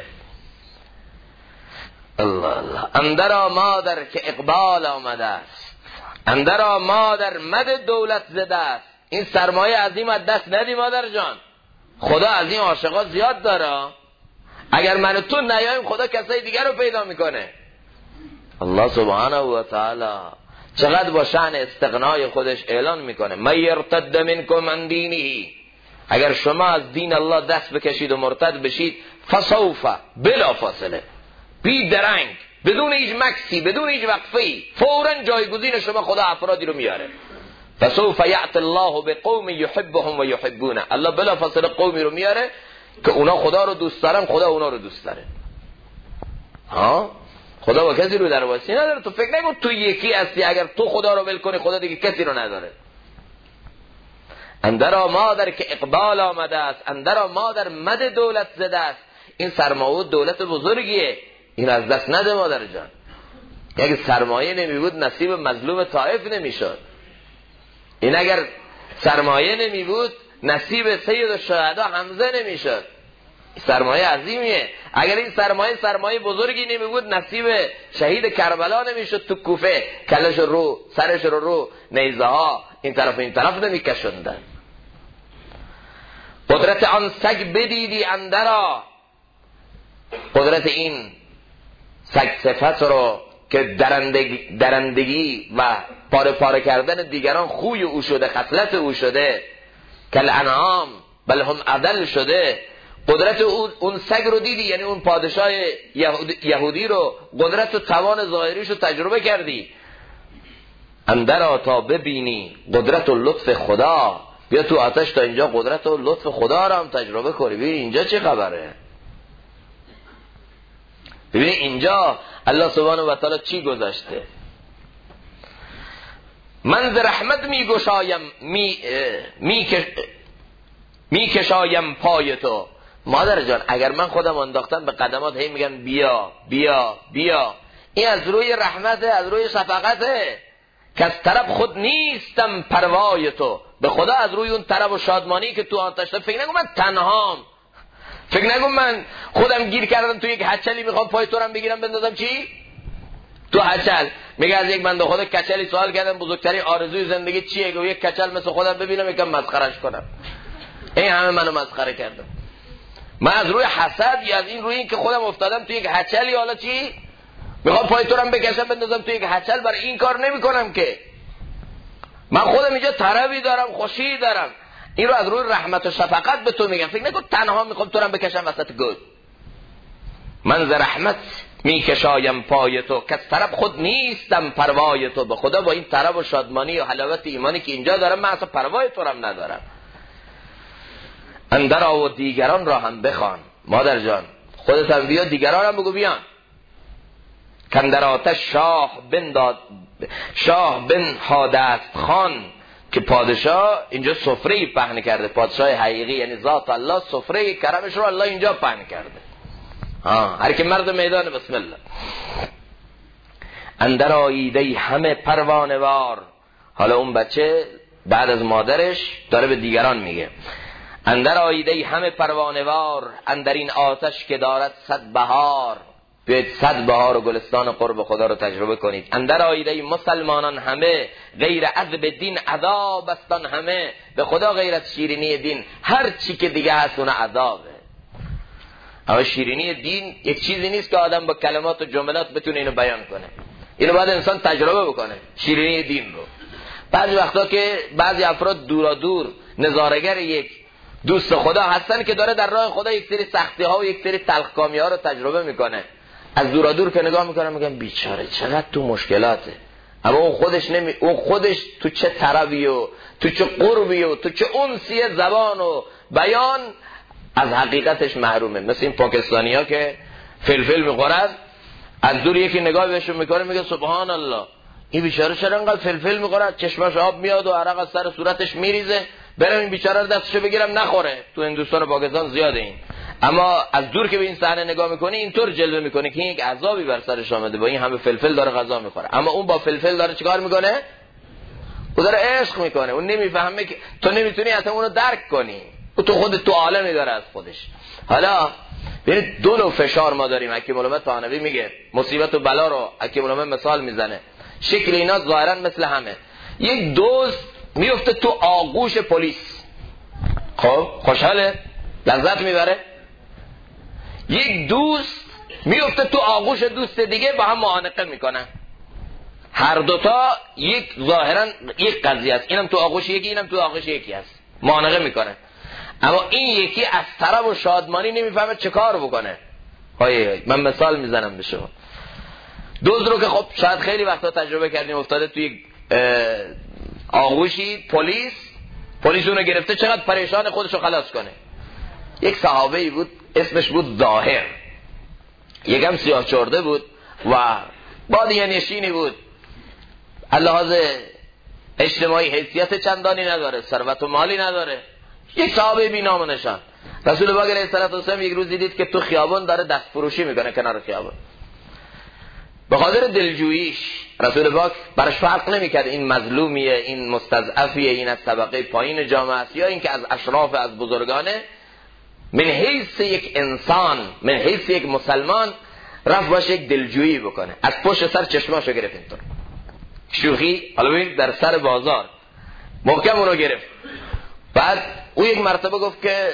[SPEAKER 1] الله الله. اندر مادر که اقبال آمده است، اندر مادر مد دولت زده است. این سرمایه عظیم از دست ندی مادر جان، خدا از این عاشقا زیاد داره. اگر من و تو نیاییم خدا کسای دیگر رو پیدا میکنه. الله سبحانه و تعالی چقدر با شأن استغنای خودش اعلان میکنه من یرتد منکم عن دینه، اگر شما از دین الله دست بکشید و مرتد بشید، فسوف بلا فاصله، بی درنگ، بدون هیچ مکسی، بدون هیچ وقفه‌ای، فوراً جایگزین شما خدا افرادی رو میاره. فسوف یأتی الله بقوم یحبهم و یحبونه، الله بلا فاصله قومی رو میاره که اونا خدا رو دوست دارن، خدا اونا رو دوست داره. خدا با کسی رو در واسی نداره. تو فکر نکن تو یکی هستی، اگر تو خدا رو ول کنی خدا دیگه کسی رو نداره. اندرا مادر که اقبال آمده است، اندرا مادر مد دولت زده است. این سرمایه دولت بزرگیه، این از دست نده مادر جان. اگه سرمایه نمی بود نصیب مظلوم طائف نمیشد. این اگر سرمایه نمی بود نصیب سید الشهدا حمزه نمیشد. سرمایه عظیمیه. اگر این سرمایه بزرگی نمی بود نصیب شهید کربلا نمیشد. تو کوفه کلش رو سرش رو نیزه ها این طرف نمیکشوندن. قدرت آن سگ بدیدی اندرا، قدرت این سگ صفت رو که درندگی و پاره کردن دیگران خوی او شده، خصلت او شده، کل انعام بل هم عدل شده. قدرت اون سگ رو دیدی، یعنی اون پادشاه یهودی رو، قدرت و توان ظاهریش رو تجربه کردی. اندرا تا ببینی قدرت و لطف خدا، بیا تو آتش تا اینجا قدرت و لطف خدا رو هم تجربه کنی. ببین اینجا چه خبره، ببین اینجا الله سبحانه و تعالی چی گذاشته. من ز رحمت می کشایم پای تو. مادر جان اگر من خودم انداختم به قدمات هی میگن بیا بیا بیا، این از روی رحمته، از روی شفقته که از طرف خود نیستم پروای تو. به خدا از روی اون طرف و شادمانی که تو آتش، فکر نگم من تنهام، فکر نگم من خودم گیر کردم تو یک هچلی میخوام پای تو رو بگیرم بندازم چی تو هچل. میگه از یک بنده خدا کچلی سوال کردم بزرگترین آرزوی زندگی چیه؟ گفت یک کچل مثل خودم ببینم یکم مسخرهش کنم. این همه منو مسخره کردم. من از روی حسد یا از این روی این که خودم افتادم تو یک هچلی، حالا چی میخوام پای تو رو بکشم بندازم تو یک هچل، برای این کار نمیکنم که. من خودم اینجا طربی دارم، خوشی دارم. این رو از روی رحمت و شفقت به تو میگم. فکر نکن تنها میخوام تو رو بکشم وسط گل. من ز رحمت میکشایم پای تو که از طرف خود نیستم پروای تو. به خدا با این طرب و شادمانی و حلاوت ایمانی که اینجا دارم من اصلا پروای تو رو ندارم. اندرا و دیگران را هم بخوان. مادر جان خودت هم بیا، دیگران هم بگو بیان. کندر آتش شاه بنهاده است خان، که پادشاه اینجا سفره پهن کرده. پادشاه حقیقی یعنی ذات الله، سفره کرمش رو الله اینجا پهن کرده. هر که مرد میدان بسم الله. اندر آییده همه پروانه وار. حالا اون بچه بعد از مادرش داره به دیگران میگه اندر آییده همه پروانه وار، اندر این آتش که دارد 100 بهار. بیایید 100 بهار و گلستان قرب خدا رو تجربه کنید. اندر آییده مسلمانان همه، غیر عذب دین عذاب استان همه. به خدا غیر از شیرینی دین هر چی که دیگه هست اون عذابه. اما شیرینی دین یک چیزی نیست که آدم با کلمات و جملات بتونه اینو بیان کنه. اینو باید انسان تجربه بکنه، شیرینی دین رو. بعضی وقتا که بعضی افراد دورا دور نظارگر یک دوست خدا هستن که داره در راه خدا یک سری سختی ها و یک سری تلخکامی ها رو تجربه میکنه، از دورا دور که نگاه میکنن میگن بیچاره چقدر تو مشکلاته. اما اون خودش تو چه طربی و تو چه قربی و تو چه انسی زبان و بیان از حقیقتش محرومه. مثل این پاکستانی ها که فلفل میخورن، از دور یکی نگاه بهشون میکنه میگه سبحان الله این بیچاره چرا انقدر فلفل میخوره، چشمش آب میاد و عرق از سر صورتش میریزه، برم این بیچاره رو دستشو بگیرم نخوره. تو هندوستان و پاکستان زیاده این. اما از دور که به این صحنه نگاه میکنی اینطور جلوه میکنه که این یک عذابی بر سرش آمده، با این همه فلفل داره غذا میخوره. اما اون با فلفل داره چیکار میکنه؟ او داره عشق میکنه. اون نمیفهمه که تو نمیتونی اصلا اونو درک کنی. او تو خودت تو عالمی داره از خودش. حالا ببینید دو نوع فشار ما داریم. حکیم علامه طحاوی میگه مصیبت و بلا رو حکیم علامه مثال میزنه. شکل اینا ظاهرا مثل همه. یک دوست میفته تو آغوش پلیس، خب خوشحاله، لذت میبره. یک دوست میفته تو آغوش دوست دیگه، با هم معانقه میکنن. هر دوتا یک ظاهرا یک قضیه است، اینم تو آغوش یکی اینم تو آغوش یکی است، معانقه میکنه. اما این یکی از طرب و شادمانی نمیفهمه چه کار بکنه. من مثال میزنم به شما. دوست رو که خب شاید خیلی وقتا تجربه کردیم، افتاده توی یک آغوشی، پلیس اونو گرفته، چقدر پریشان خودشو خلاص کنه. یک صحابه‌ای بود اسمش بود ظاهر. یکم سیاه چرده بود و بادیه نشینی بود، لحاظ اجتماعی حیثیت چندانی نداره، ثروت و مالی نداره، یک صحابه بی نام و نشان. رسول پاک علیه السلام یک روز دیدید که تو خیابان داره دست فروشی میکنه کنار خیابان. به خاطر دلجوییش رسول پاک برش فرق نمیکرد این مظلومیه، این مستضعفیه، این از طبقه پایین جامعه است یا این که از اشراف، از بزرگانه. من حیث یک انسان، من حیث یک مسلمان رفت باشه یک دلجویی بکنه، از پشت سر چشماشو گرفت اینطور شوخی، حالا ببین در سر بازار محکم اونو گرفت. بعد او یک مرتبه گفت که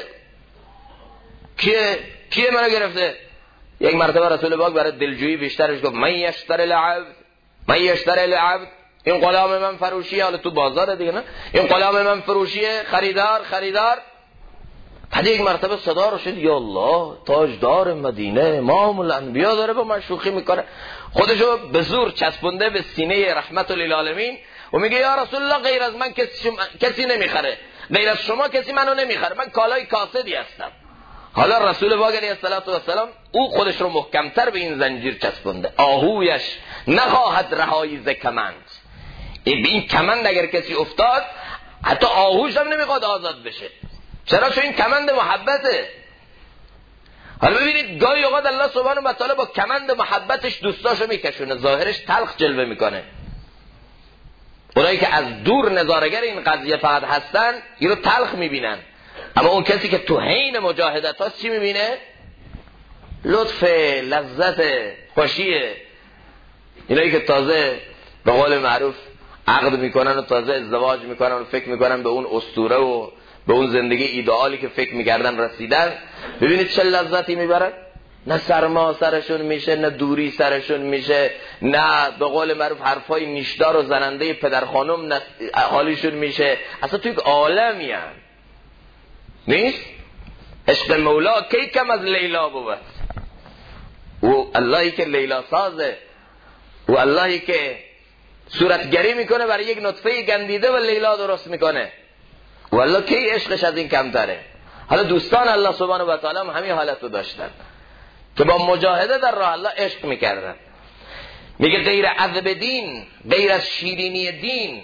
[SPEAKER 1] کیه منو گرفته؟ یک مرتبه رسول پاک برای دلجویی بیشترش گفت من یشتری العبد، این غلام من فروشیه. حالا تو بازار دیگه نه، این غلام من فروشیه، خریدار. بعد یک مرتبه صدا رو شد یا الله، تاجدار مدینه، امام الانبیا داره با من شوخی میکنه، خودشو به زور چسبونده به سینه رحمت للعالمین و میگه یا رسول الله غیر از من کسی نمیخره، غیر از شما کسی منو نمیخره، من کالای کاسدی هستم. حالا رسول پاک علیه السلام او خودش رو محکمتر به این زنجیر چسبونده، آهویش نخواهد رهایی ز کمند. به این کمند اگر کسی افتاد حتی آهوش هم نمیخواد آزاد بشه. چرا؟ چون این کمند محبته. حالا ببینید گاهی اوقات الله سبحانه و تعالی با کمند محبتش دوستاشو میکشونه، ظاهرش تلخ جلوه میکنه. اونایی که از دور نظارگر این قضیه فقط هستن اینو تلخ میبینن، اما اون کسی که تو حین مجاهدت هاست چی میبینه؟ لطف، لذت، خوشیه. اینایی که تازه به قول معروف عقد میکنن و تازه ازدواج میکنن و فکر میکنن به اون اسطوره و به اون زندگی ایدئالی که فکر میکردن رسیدن، ببینید چه لذتی میبرن. نه سرما سرشون میشه، نه دوری سرشون میشه، نه به قول معروف حرفای نیشدار و زننده پدر خانم حالیشون میشه. اصلا توی یک عالمی هم نیست. عشق مولا کی کم از لیلا بود. او اللهی که لیلا سازه، او اللهی که صورتگری میکنه برای یک نطفه گندیده و لیلا درست میکنه، والله کی عشقش از این کمتره. حالا دوستان الله سبحانه و تعالی هم همین حالت رو داشتن که با مجاهده در راه الله عشق میکردن. میگه غیر عذب دین، غیر از شیرینی دین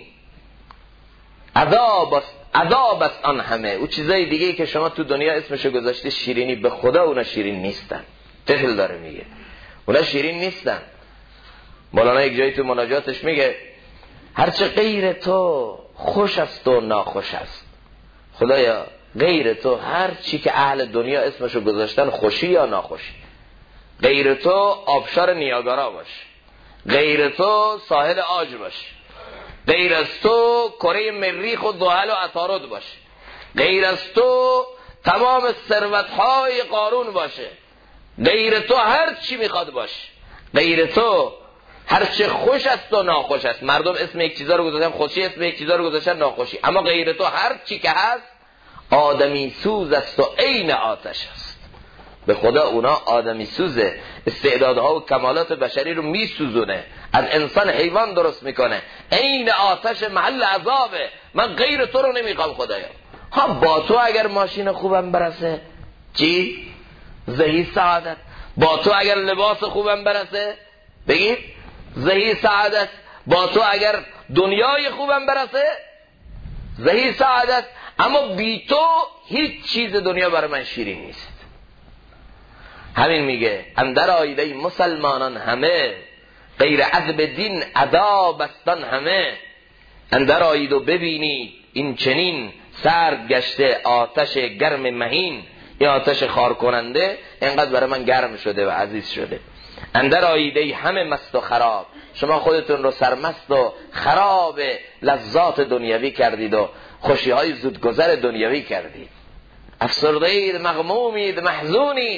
[SPEAKER 1] عذاب است آن همه. او چیزای دیگه که شما تو دنیا اسمشو گذاشته شیرینی، به خدا اونا شیرین نیستن. طفل داره میگه اونا شیرین نیستن. مولانا یک جایی تو مناجاتش میگه هرچه غیر تو خوش است و ناخوش است. خدایا غیر تو هر چی که اهل دنیا اسمشو گذاشتن خوشی یا ناخوشی. غیر تو آبشار نیاگارا باش، غیر تو ساحل آج باش، غیر از تو کره مریخ و زحل و عطارد باشه، غیر از تو تمام ثروت‌های قارون باشه، غیر تو هر چی میخواد باشه، غیر تو هر چه خوش است و ناخوش است. مردم اسم یک چیزا رو گذاشتن خوشی، اسم یک چیزا رو گذاشتن ناخوشی، اما غیر تو هر چی که هست آدمی سوز است و عین آتش است. به خدا اونا آدمی سوزه، استعدادها و کمالات بشری رو میسوزونه، از انسان حیوان درست میکنه، عین آتش محل عذابه. من غیر تو رو نمیخوام خدایا. ها با تو اگر ماشین خوبم برسه چی؟ زهی سعادت. با تو اگر لباس خوبم برسه بگید زهی سعادت. با تو اگر دنیای خوبم برسه زهی سعادت. اما بی تو هیچ چیز دنیا برای من شیرین نیست. همین میگه اندر آیید ای مسلمانان همه، غیر عذب دین عذاب استان همه. اندر آیید و ببینید این چنین سرد گشته آتش گرم مهین. این آتش خار کننده اینقدر برای من گرم شده و عزیز شده. اندر آیید ای همه مست و خراب. شما خودتون رو سرمست و خراب لذات دنیوی کردید و خوشی های زودگذر دنیوی کردید. افسرده اید، مغمومید، محزونید،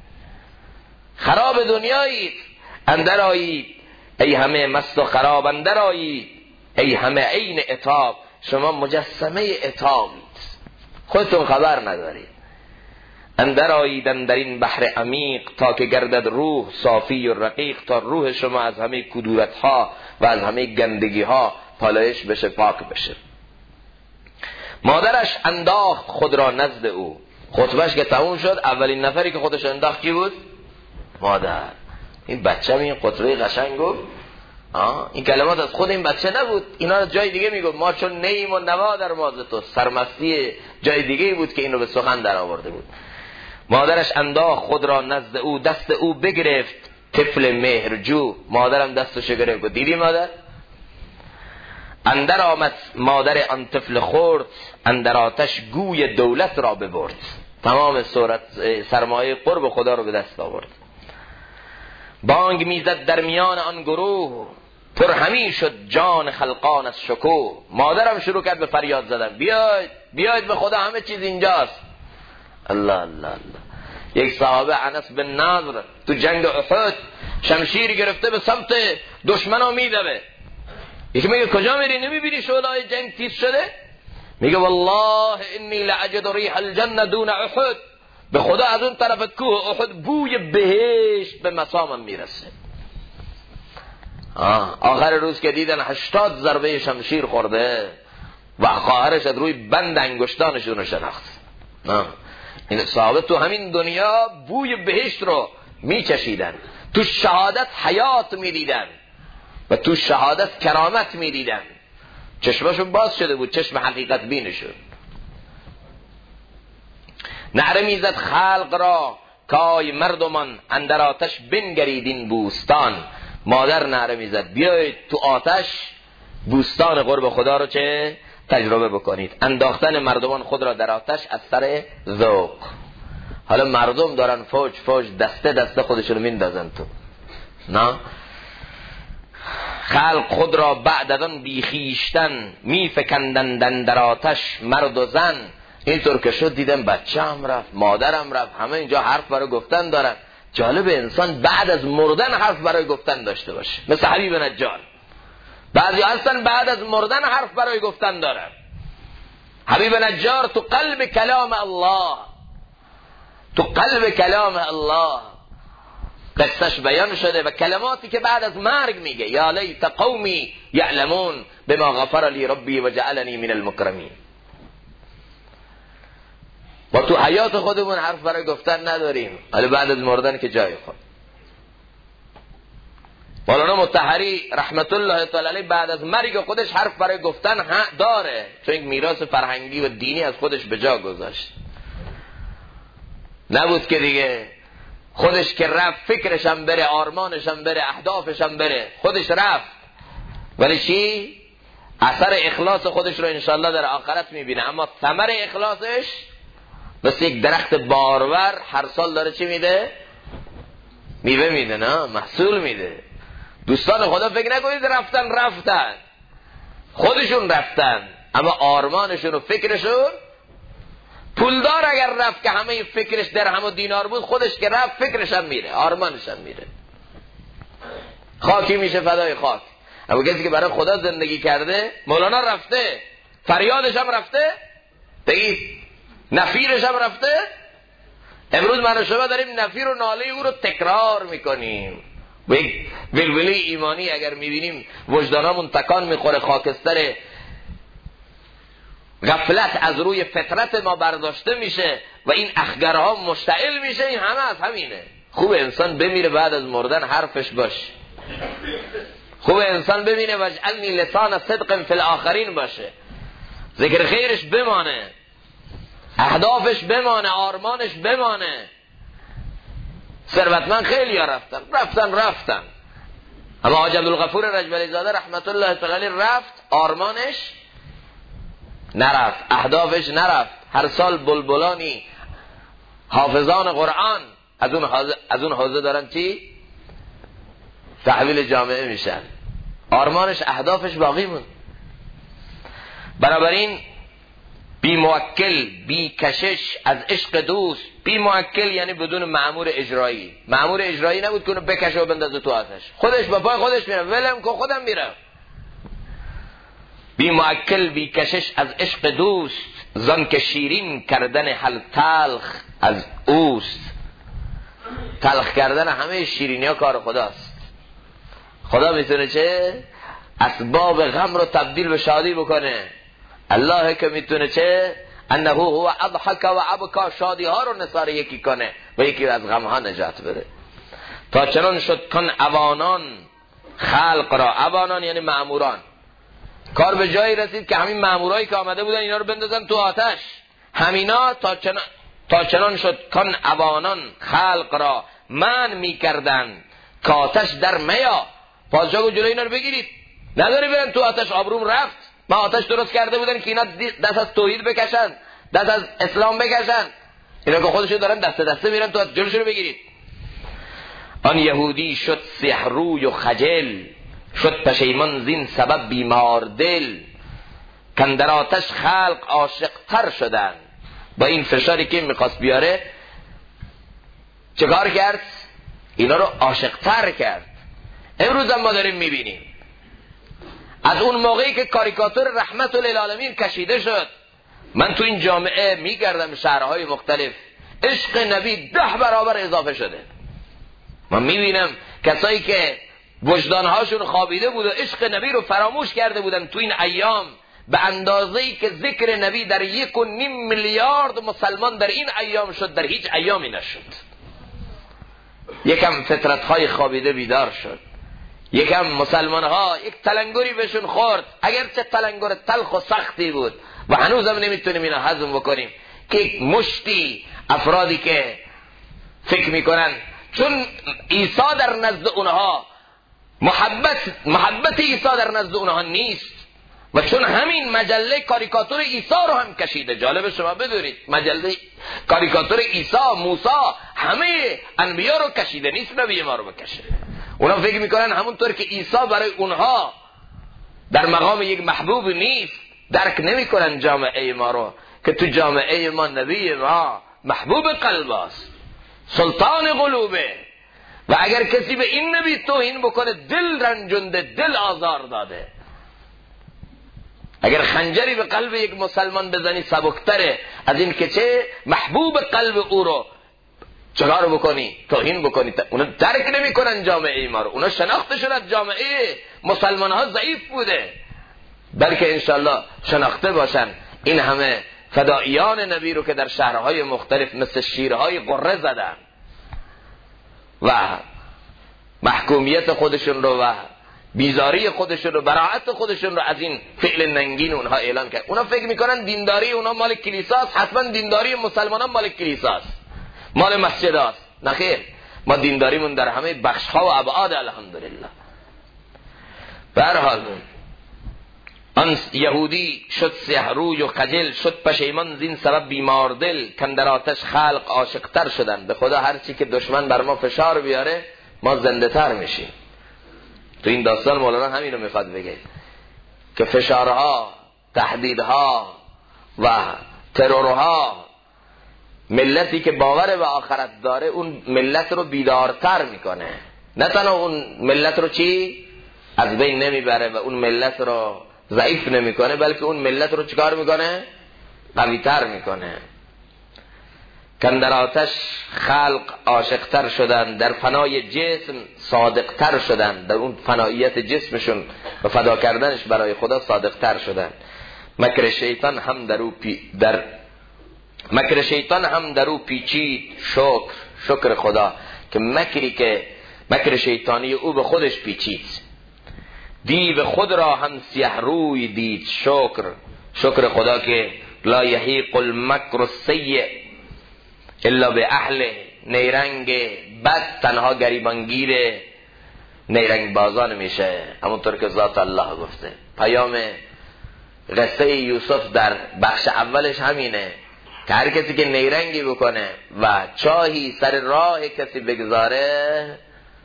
[SPEAKER 1] خراب دنیایید. اندر آیید ای همه مست و خراب، اندر آیید ای همه عین عتاب. شما مجسمه عتابید، خودتون خبر ندارید. اندر آیید در این بحر عمیق تا که گردد روح صافی و رقیق. تا روح شما از همه کدورت ها و از همه گندگی ها پالایش بشه، پاک بشه. مادرش انداخت خود را نزد او. خطبهش که تموم شد اولین نفری که خودش انداخت کی بود؟ مادر. این بچه این قطره قشنگ گفت. این کلمات از خود این بچه نبود، اینا رو جای دیگه میگفت. ما چون نیم و نوا در ماز تو، سرمستی جای دیگه بود که اینو به سخن در آورده بود. مادرش انداخت خود را نزد او، دست او بگرفت طفل مهرجو. مادرم دستش گرفت. دیدی مادر؟ اندر آمد مادر آن طفل خورد، اندر آتش گوی دولت را ببرد. تمام سرمایه قرب خدا رو به دست آورد. بانگ میزد در میان آن گروه، پر همی شد جان خلقان از شکوه. مادرم شروع کرد به فریاد زدن، بیاید بیاید به خدا، همه چیز اینجاست. الله الله الله. یک صحابه انس بن نضر تو جنگ احد شمشیر گرفته به سمت دشمنا میدوه. یکی میگه کجا میری؟ نمیبینی شعله‌های جنگ تیز شده؟ میگه والله انی لعجد ریح الجنه دون احد. به خدا از اون طرف کوه احد بوی بهشت به مسامم میرسه. آخر روز که دیدن 80 ضربه شمشیر خورده و خواهرش از روی بند انگشتانشون رو شناخت. این صحابه تو همین دنیا بوی بهشت رو میچشیدن، تو شهادت حیات میدیدن و تو شهادت کرامت میدیدن. چشمشون باز شده بود، چشم حقیقت بینشون. نعره میزد خلق را کای مردمان، اندر آتش بنگرید این بوستان. مادر نعره میزد بیایید تو آتش بوستان قرب خدا رو چه تجربه بکنید. انداختن مردمان خود را در آتش از سر ذوق. حالا مردم دارن فوج فوج دسته دسته خودشون رو میندازن تو. نه خلق خود را بعد از آن بیخیشتن میفکندندن در آتش مرد و زن. اینطور که شد دیدم بچه هم رفت، مادرم رفت، همه اینجا حرف برای گفتن دارن. جالب انسان بعد از مردن حرف برای گفتن داشته باشه، مثل حبیب نجار. بعضی هستن بعد از مردن حرف برای گفتن دارن. حبیب نجار تو قلب کلام الله، تو قلب کلام الله قصهش بیان شده و کلماتی که بعد از مرگ میگه یا لیت قومی یعلمون بما غفر لی ربی و جعلنی من المکرمین. ما تو حیات خودمون حرف برای گفتن نداریم، ولی بعد از مردن که جای خود. مولانا مطهری رحمت الله تعالی علیه بعد از مرگ خودش حرف برای گفتن داره، چون یک میراث فرهنگی و دینی از خودش به جا گذاشت. نبود که دیگه خودش که رفت فکرش هم بره، آرمانش هم بره، اهدافش هم بره، خودش رفت، ولی چی؟ اثر اخلاص خودش رو انشالله در آخرت میبینه. اما ثمر اخلاصش مثل یک درخت بارور هر سال داره چی میده؟ میوه میده، نه محصول میده. دوستان خدا فکر نکنید رفتن خودشون رفتن، اما آرمانشون و فکرشون. پولدار اگر رفت که همه فکرش درهم و دینار بود، خودش که رفت فکرش هم میره، آرمانش هم میره، خاکی میشه فدای خاک. اما کسی که برای خدا زندگی کرده، مولانا رفته، فریادش هم رفته، بگید نفیرش هم رفته. امروز من و شما داریم نفیر و ناله او رو تکرار میکنیم. ولوله ایمانی اگر میبینیم وجدانمون تکان میخوره، خاکستر غفلت از روی فطرت ما برداشته میشه و این اخگرها مشتعل میشه. این همه از همینه. خوب انسان بمیره بعد از مردن حرفش باشه. خوب انسان ببینه واجعلنی لسان صدق فی الاخرین باشه، ذکر خیرش بمانه، اهدافش بمانه، آرمانش بمانه. ثروتمند خیلی ها رفتن، اما حاج عبدالغفور رجبلی زاده رحمت الله تعالی رفت، آرمانش نرفت، اهدافش نرفت. هر سال بلبلانی حافظان قرآن از اون حوزه دارن چی؟ تحویل جامعه میشن. آرمانش اهدافش باقی موند. بنابراین بی موکل، بی کشش از عشق دوست. بی موکل یعنی بدون مأمور اجرایی. مأمور اجرایی نبود که اونو بکشه و بندازه تو آتش، خودش با پای خودش میره، ولم که خودم میرم. بی موکل، بی کشش از عشق دوست، زن که شیرین کردن حل تلخ از اوست. تلخ کردن همه شیرینی ها کار خداست. خدا میتونه چه؟ اسباب غم رو تبدیل به شادی بکنه. الله که میتونه چه؟ انه هو اضحک و ابکا، شادی ها رو نثار یکی کنه و یکی از غم ها نجات بده. تا چنان شد کان اوانان خلق را، اوانان یعنی مأموران، کار به جایی رسید که همین مأمورایی که آمده بودن اینا رو بندازن تو آتش. همینا تا چنان شد کان اوانان خلق را من میکردن که آتش در میا. پادشاه گفت جلوی اینا رو بگیرید، نداره برن تو آتش، آبروم رفت. ما آتش درست کرده بودن که اینا دست از توحید بکشن، دست از اسلام بکشن، اینا که خودشون دارن دست دسته میرن تو آتش، جلوشو رو بگیرید. آن یهودی شد سیهروی و خجل، شد پشیمان زین سبب بیمار دل. کندر آتش خلق عاشق تر شدن. با این فشاری که میخواست بیاره چه کار کرد؟ اینا رو عاشق تر کرد. امروز هم ما داریم میبینیم از اون موقعی که کاریکاتور رحمت للعالمین کشیده شد، من تو این جامعه میگردم شهرهای مختلف، عشق نبی 10 برابر اضافه شده. من میبینم کسایی که وجدانهاشون خوابیده بود و عشق نبی رو فراموش کرده بودن تو این ایام، به اندازه‌ای که ذکر نبی در 1.5 میلیارد مسلمان در این ایام شد، در هیچ ایامی نشد. یکم فطرت‌های خوابیده بیدار شد، یکم مسلمان‌ها یک تلنگری بهشون خورد، اگرچه تلنگر تلخ و سختی بود و هنوزم نمیتونیم اینا هضم بکنیم، که مشتی افرادی که فکر میکنن چون عیسی در نزد اونها محبت عیسی در نزد اونها نیست و چون همین مجله کاریکاتور عیسی رو هم کشیده. جالب شما بدونید مجله کاریکاتور عیسی، موسی، همه انبیا رو کشیده، نیست نبی ما رو بکشه. اونا فکر میکنن همونطور که عیسی برای اونها در مقام یک محبوب نیست، درک نمیکنن جامعه ما رو که تو جامعه ما نبی ما محبوب قلب است، سلطان قلوبه، و اگر کسی به این نبی توهین بکنه دل رنجنده، دل آزار داده. اگر خنجری به قلب یک مسلمان بزنی سبکتره از این که چه محبوب قلب او رو چکار بکنی، توهین بکنی. اونا درک نمی کنن جامعه ما رو، اونا شناختشون از جامعه مسلمان ها ضعیف بوده، بلکه انشالله شناخته باشن این همه فدائیان نبی رو که در شهرهای مختلف مثل شیرهای قره زدن و محکومیت خودشون رو و بیزاری خودشون رو، براعت خودشون رو از این فعل ننگین اونها اعلان کرد. اونا فکر میکنن دینداری اونا مال کلیساست، حتما دینداری مسلمانان مال کلیساست، مال مسجد است. نخیر، ما دینداریمون در همه بخش‌ها و ابعاد الحمدلله. به هر حال آن یهودی شد سیهروی و خجل، شد پشیمان زین سبب بیمار دل. کندر آتش خلق عاشق تر شدن. به خدا هرچی که دشمن بر ما فشار بیاره ما زنده تر میشیم. تو این داستان مولانا همین رو میخواد بگه که فشارها، تهدیدها و ترورها ملتی که باور به آخرت داره اون ملت رو بیدارتر میکنه، نه تنها اون ملت رو چی از بین نمیبره و اون ملت رو ضعیف نمیکنه، بلکه اون ملت رو چیکار میکنه؟ قوی‌تر میکنه. کندر آتش خلق عاشقتر شدن، در فنای جسم صادقتر شدن، در اون فناییت جسمشون و فدا کردنش برای خدا صادقتر شدن. مکر شیطان هم درو پیچید. شکر خدا که مکر شیطانی او به خودش پیچید. دیو خود را هم سیه روی دید. شکر خدا که لا یحیق المکر السیء الا به اهل. نیرنگ بد تنها گریبانگیر نیرنگ بازان میشه، همونطور که ذات الله گفته. پیام قصه یوسف در بخش اولش همینه که هر کسی که نیرنگی بکنه و چاهی سر راه کسی بگذاره،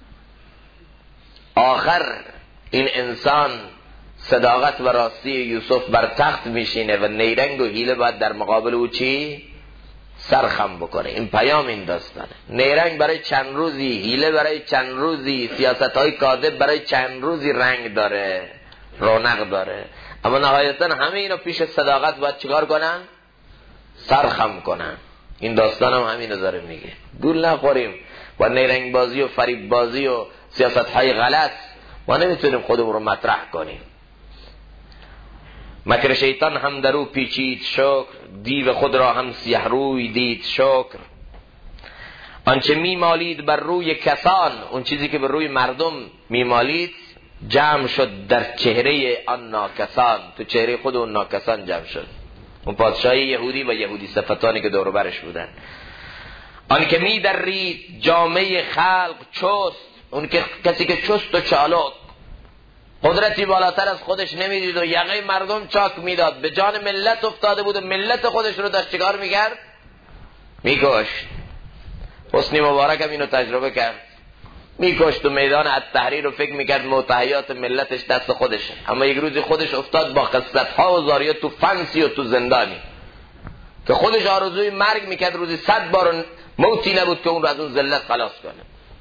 [SPEAKER 1] آخر این انسان صداقت و راستی یوسف بر تخت میشینه و نیرنگ و حیله باید در مقابل او چی؟ سرخم بکنه. این پیام این داستانه. نیرنگ برای چند روزی، حیله برای چند روزی، سیاست‌های کاذب برای چند روزی رنگ داره، رونق داره، اما نهایتاً همه اینا پیش صداقت باید چیکار کنن؟ سرخم کنن. این داستان هم همین داره میگه. گول نخوریم با نیرنگ بازی و فریب بازی و سیاست‌های غلط ما نمیتونیم خودمون رو مطرح کنیم. مکر شیطان هم درو پیچید. دیو خود را هم سیه روی دید. آنچه میمالید بر روی کسان، اون چیزی که بر روی مردم میمالید جمع شد در چهره آن ناکسان، تو چهره خود اون ناکسان جمع شد، اون پادشاه یهودی و یهودی صفتانی که دور و برش بودن. آن که می‌درید جامعه خلق چست، اون که کسی که چست و چالک، قدرتی بالاتر از خودش نمیدید و یقه مردم چاک میداد، به جان ملت افتاده بود و ملت خودش رو داشت چیکار میکرد؟ میکشت. حسنی مبارک هم اینو تجربه کرد، میکشت و میدان التحریر رو فکر میکرد متحیات ملتش دست خودشه، اما یک روزی خودش افتاد با قصتها و زاریات تو فنسی و تو زندانی که خودش آرزوی مرگ میکرد، روزی 100 بار موتی نبود که اون رو از اون ذلت خلاص کنه.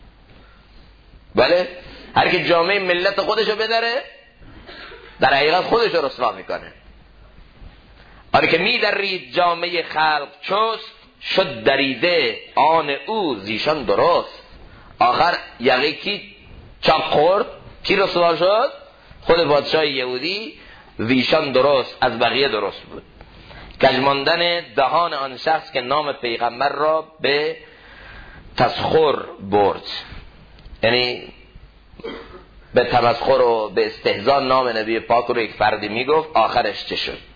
[SPEAKER 1] بله، هر کی جامعه ملت خودشو بدره در حقیقت خودش رو رسوا میکنه. آن که میدرید جامعه خلق چست، شد دریده آن او زیشان درست. آخر یقه کی چاق خورد؟ کی رسوا شد؟ خود پادشاه یهودی. زیشان درست، از بقیه درست بود. کژماندن دهان آن شخص که نام پیغمبر را به تسخر برد، یعنی به تمسخر و به استهزاء نام نبی پاک رو یک فردی میگفت، آخرش چه شد؟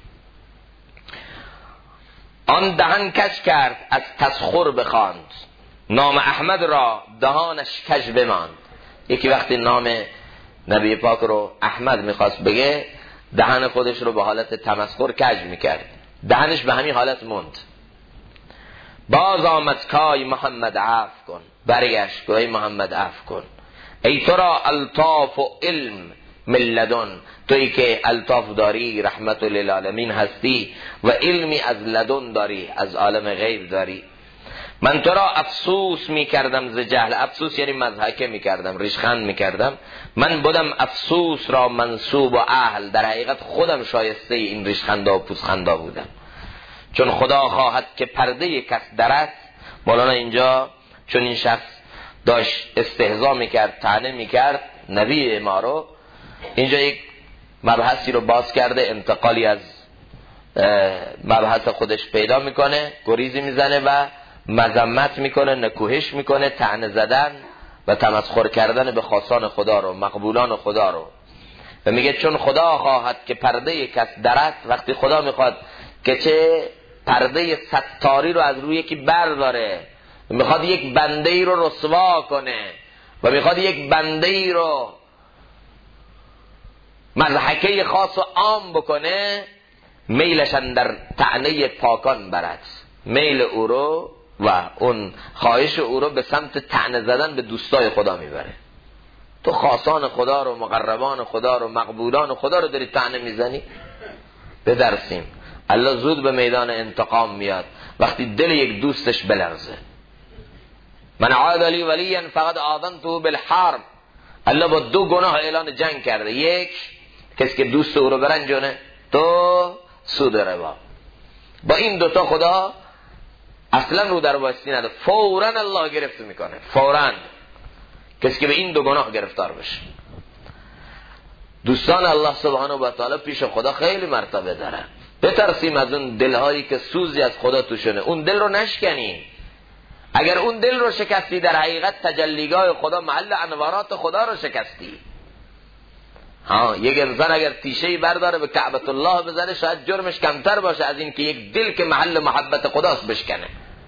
[SPEAKER 1] آن دهن کج کرد از تسخر بخواند، نام احمد را دهانش کج بماند. یکی وقتی نام نبی پاک رو احمد میخواست بگه، دهن خودش رو به حالت تمسخر کج میکرد، دهنش به همین حالت موند. باز آمد کای محمد عفو کن، برگشت که ای محمد عفو کن. ای تو را الطاف و علم ملدن، تویی که الطاف داری، رحمت للعالمین هستی و علمی از لدن داری، از عالم غیب داری. من تو را افسوس میکردم ز جهل، افسوس یعنی مضحکه میکردم، ریشخند میکردم. من بودم افسوس را منسوب و اهل، در حقیقت خودم شایسته این ریشخندا و پوزخندا بودم. چون خدا خواهد که پرده کس درد، مولانا اینجا چون این شخص داشت استهزا میکرد، طعنه میکرد نبی ما رو، اینجا یک مبحثی رو باز کرده، انتقالی از مبحث خودش پیدا میکنه، گریزی میزنه و مذمت میکنه، نکوهش میکنه، طعنه زدن و تمسخر کردن به خاصان خدا رو، مقبولان خدا رو. و میگه چون خدا خواهد که پرده کس درد، وقتی خدا میخواد که چه پرده ستاری رو از روی یکی برداره، میخواد یک بنده ای رو رسوا کنه و میخواد یک بنده ای رو مضحکه خاص و عام بکنه، میلشن در طعنه پاکان برد، میل او رو و اون خواهش او رو به سمت طعنه زدن به دوستای خدا میبره. تو خاصان خدا رو، مقربان خدا رو، مقبولان خدا رو داری طعنه میزنی. بدرسیم، الله زود به میدان انتقام میاد وقتی دل یک دوستش بلرزه. من عاد لی ولیا فقد آذنته بالحرب، الله با 2 گناه اعلان جنگ کرده. یک، کسی که دوست او رو برنجونه، 2 سود ربا. با این 2 تا خدا اصلا رو در واسطی نداره، فوراً الله گرفت میکنه، فوراً کسی که به این 2 گناه گرفتار بشه. دوستان الله سبحانه و تعالی پیش خدا خیلی مرتبه داره. بترسیم از اون دلهایی که سوزی از خدا توشونه، اون دل رو نشکنی. اگر اون دل رو شکستی، در حقیقت تجلیگاه خدا، محل انوارات خدا رو شکستی. یک انسان اگر تیشه‌ای برداره به کعبۃ الله بزنه، شاید جرمش کمتر باشه از این که یک دل که محل محبت خداست بشکنه.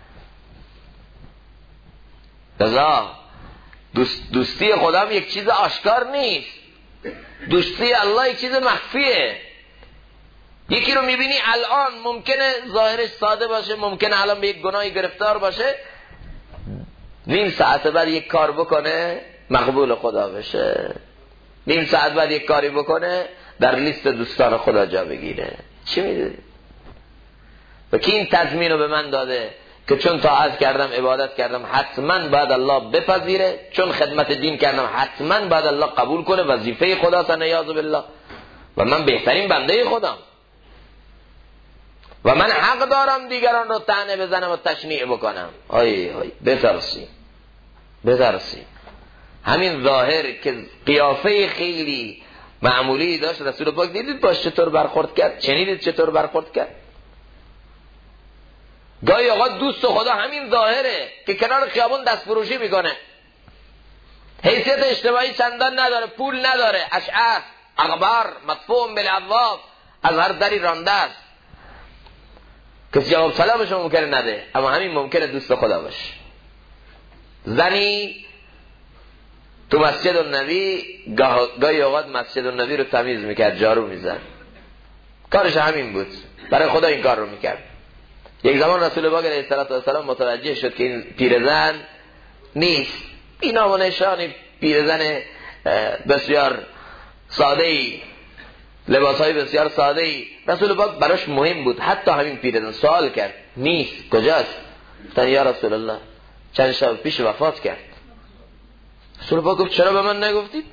[SPEAKER 1] لذا دوستی خدا هم یک چیز آشکار نیست، دوستی الله یک چیز مخفیه. یکی رو میبینی الان ممکنه ظاهرش ساده باشه، ممکنه الان به یک گناهی گرفتار باشه، نیم ساعت بعد یک کار بکنه مقبول خدا بشه، نیم ساعت بعد یک کاری بکنه در لیست دوستان خدا جا بگیره. چی میدونی؟ و کی این تضمین رو به من داده که چون طاعت کردم، عبادت کردم، حتما باید الله بپذیره، چون خدمت دین کردم حتما باید الله قبول کنه، وظیفه خداست نیاز بالله و من بهترین بنده خودم و من حق دارم دیگران رو طعنه بزنم و تشنیع بکنم. بترسیم. همین ظاهر که قیافه خیلی معمولی داشت، رسول پاک دیدید باش چطور برخورد کرد؟ شنیدید چطور برخورد کرد؟ گاهی اوقات دوست خدا همین ظاهره که کنار خیابون دست فروشی میکنه، حیثیت اجتماعی چندان نداره، پول نداره، اشعار اخبار مدفوع بالابواب، از هر دری رانده است، کسی جواب سلامش ممکنه نده، اما همین ممکنه دوست خدا باشه. زنی تو مسجد النبی گاهی اوقات مسجد النبی رو تمیز میکرد، جارو میزد، کارش همین بود، برای خدا این کار رو میکرد. یک زمان رسول پاک علیه السلام متوجه شد که این پیرزن نیست، بی‌نام و نشانی، پیرزن بسیار ساده‌ای، لباسهای بسیار ساده‌ای. رسول پاک براش مهم بود، حتی همین پیرزن سوال کرد نیست، کجاست؟ گفتن یا رسول الله چند شب پیش وفات کرد. رسول پاک گفت چرا به من نگفتید؟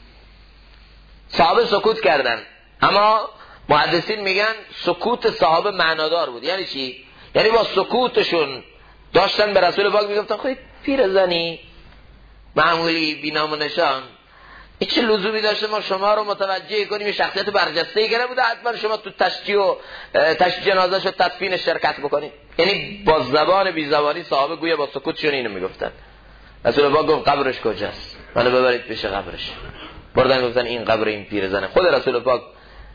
[SPEAKER 1] صحابه سکوت کردن، اما محدثین میگن سکوت صحابه معنادار بود. یعنی چی؟ یعنی با سکوتشون داشتن به رسول پاک میگفتن خب پیرزنی معمولی بی‌نام و نشان، چه لزومی داشته ما شما رو متوجه کنیم شخصیت برجسته‌ای که نبوده حتما شما تو تشییع جنازه‌شو تدفین شرکت بکنید. یعنی با زبان بی زبانی صحابه گویا با سکوتشون اینو میگفتن. رسول پاک گفت قبرش کجاست؟ منو ببرید پیش قبرش. بردن گفتن این قبر این پیرزنه. خود رسول پاک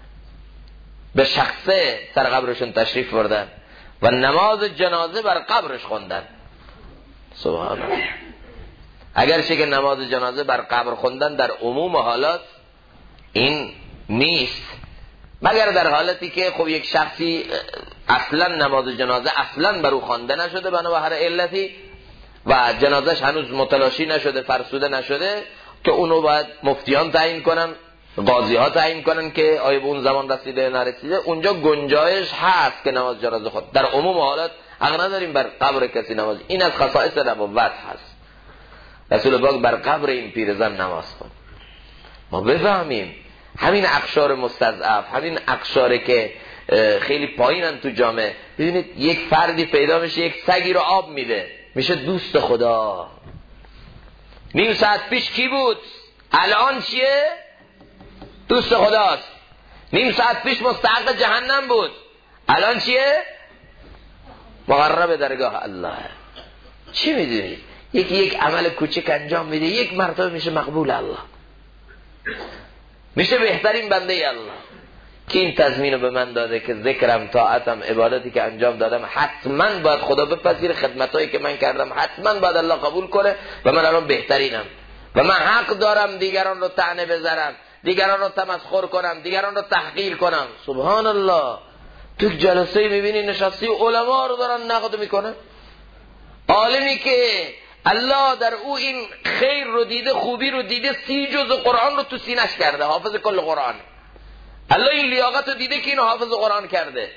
[SPEAKER 1] به شخصه سر قبرشون تشریف بردن و نماز جنازه بر قبرش خوندن. سبحان الله. اگرچه که نماز جنازه بر قبر خوندن در عموم حالات این نیست، مگر در حالتی که خب یک شخصی اصلا نماز جنازه اصلا بر او خوانده نشده بنا به هر علتی و جنازش هنوز متلاشی نشده، فرسوده نشده، که اونو باید مفتیان تعیین کنن، قاضی ها تعیین کنن که آیا به اون زمان رسیده نرسیده. اونجا گنجایش هست که نماز جنازه خود. در عموم حالات حق نداریم بر قبر کسی نماز. این از خصائص نبوت هست. رسول پاک بر قبر این پیرزن نماز خوند. ما بفهمیم همین اقشار مستضعف، همین اقشاری که خیلی پایینن تو جامعه، ببینید یک فردی پیدا میشه یک سگی رو آب میده، میشه دوست خدا. نیم ساعت پیش کی بود؟ الان چیه؟ دوست خداست. نیم ساعت پیش مستحق جهنم بود، الان چیه؟ مقرب درگاه الله. چی میدونید؟ یک عمل کوچک انجام میده، یک مرتبه میشه مقبول الله، میشه بهترین بنده الله. که این تضمین رو به من داده که ذکرم، طاعتم، عبادتی که انجام دادم حتما باید خدا بپذیره، خدمتایی که من کردم حتما باید الله قبول کنه و من الان بهترینم و من حق دارم دیگران رو طعنه بزنم، دیگران رو تمسخر کنم، دیگران رو تحقیر کنم. سبحان الله. تو جلسه میبینی نشستی علما رو دارن نقد میکنه، عالمی که الله در او این خیر رو دیده، خوبی رو دیده، 30 جز قرآن رو تو سینش کرده، حافظ کل قرآن. الله این لیاقت رو دیده که اینو حافظ قرآن کرده.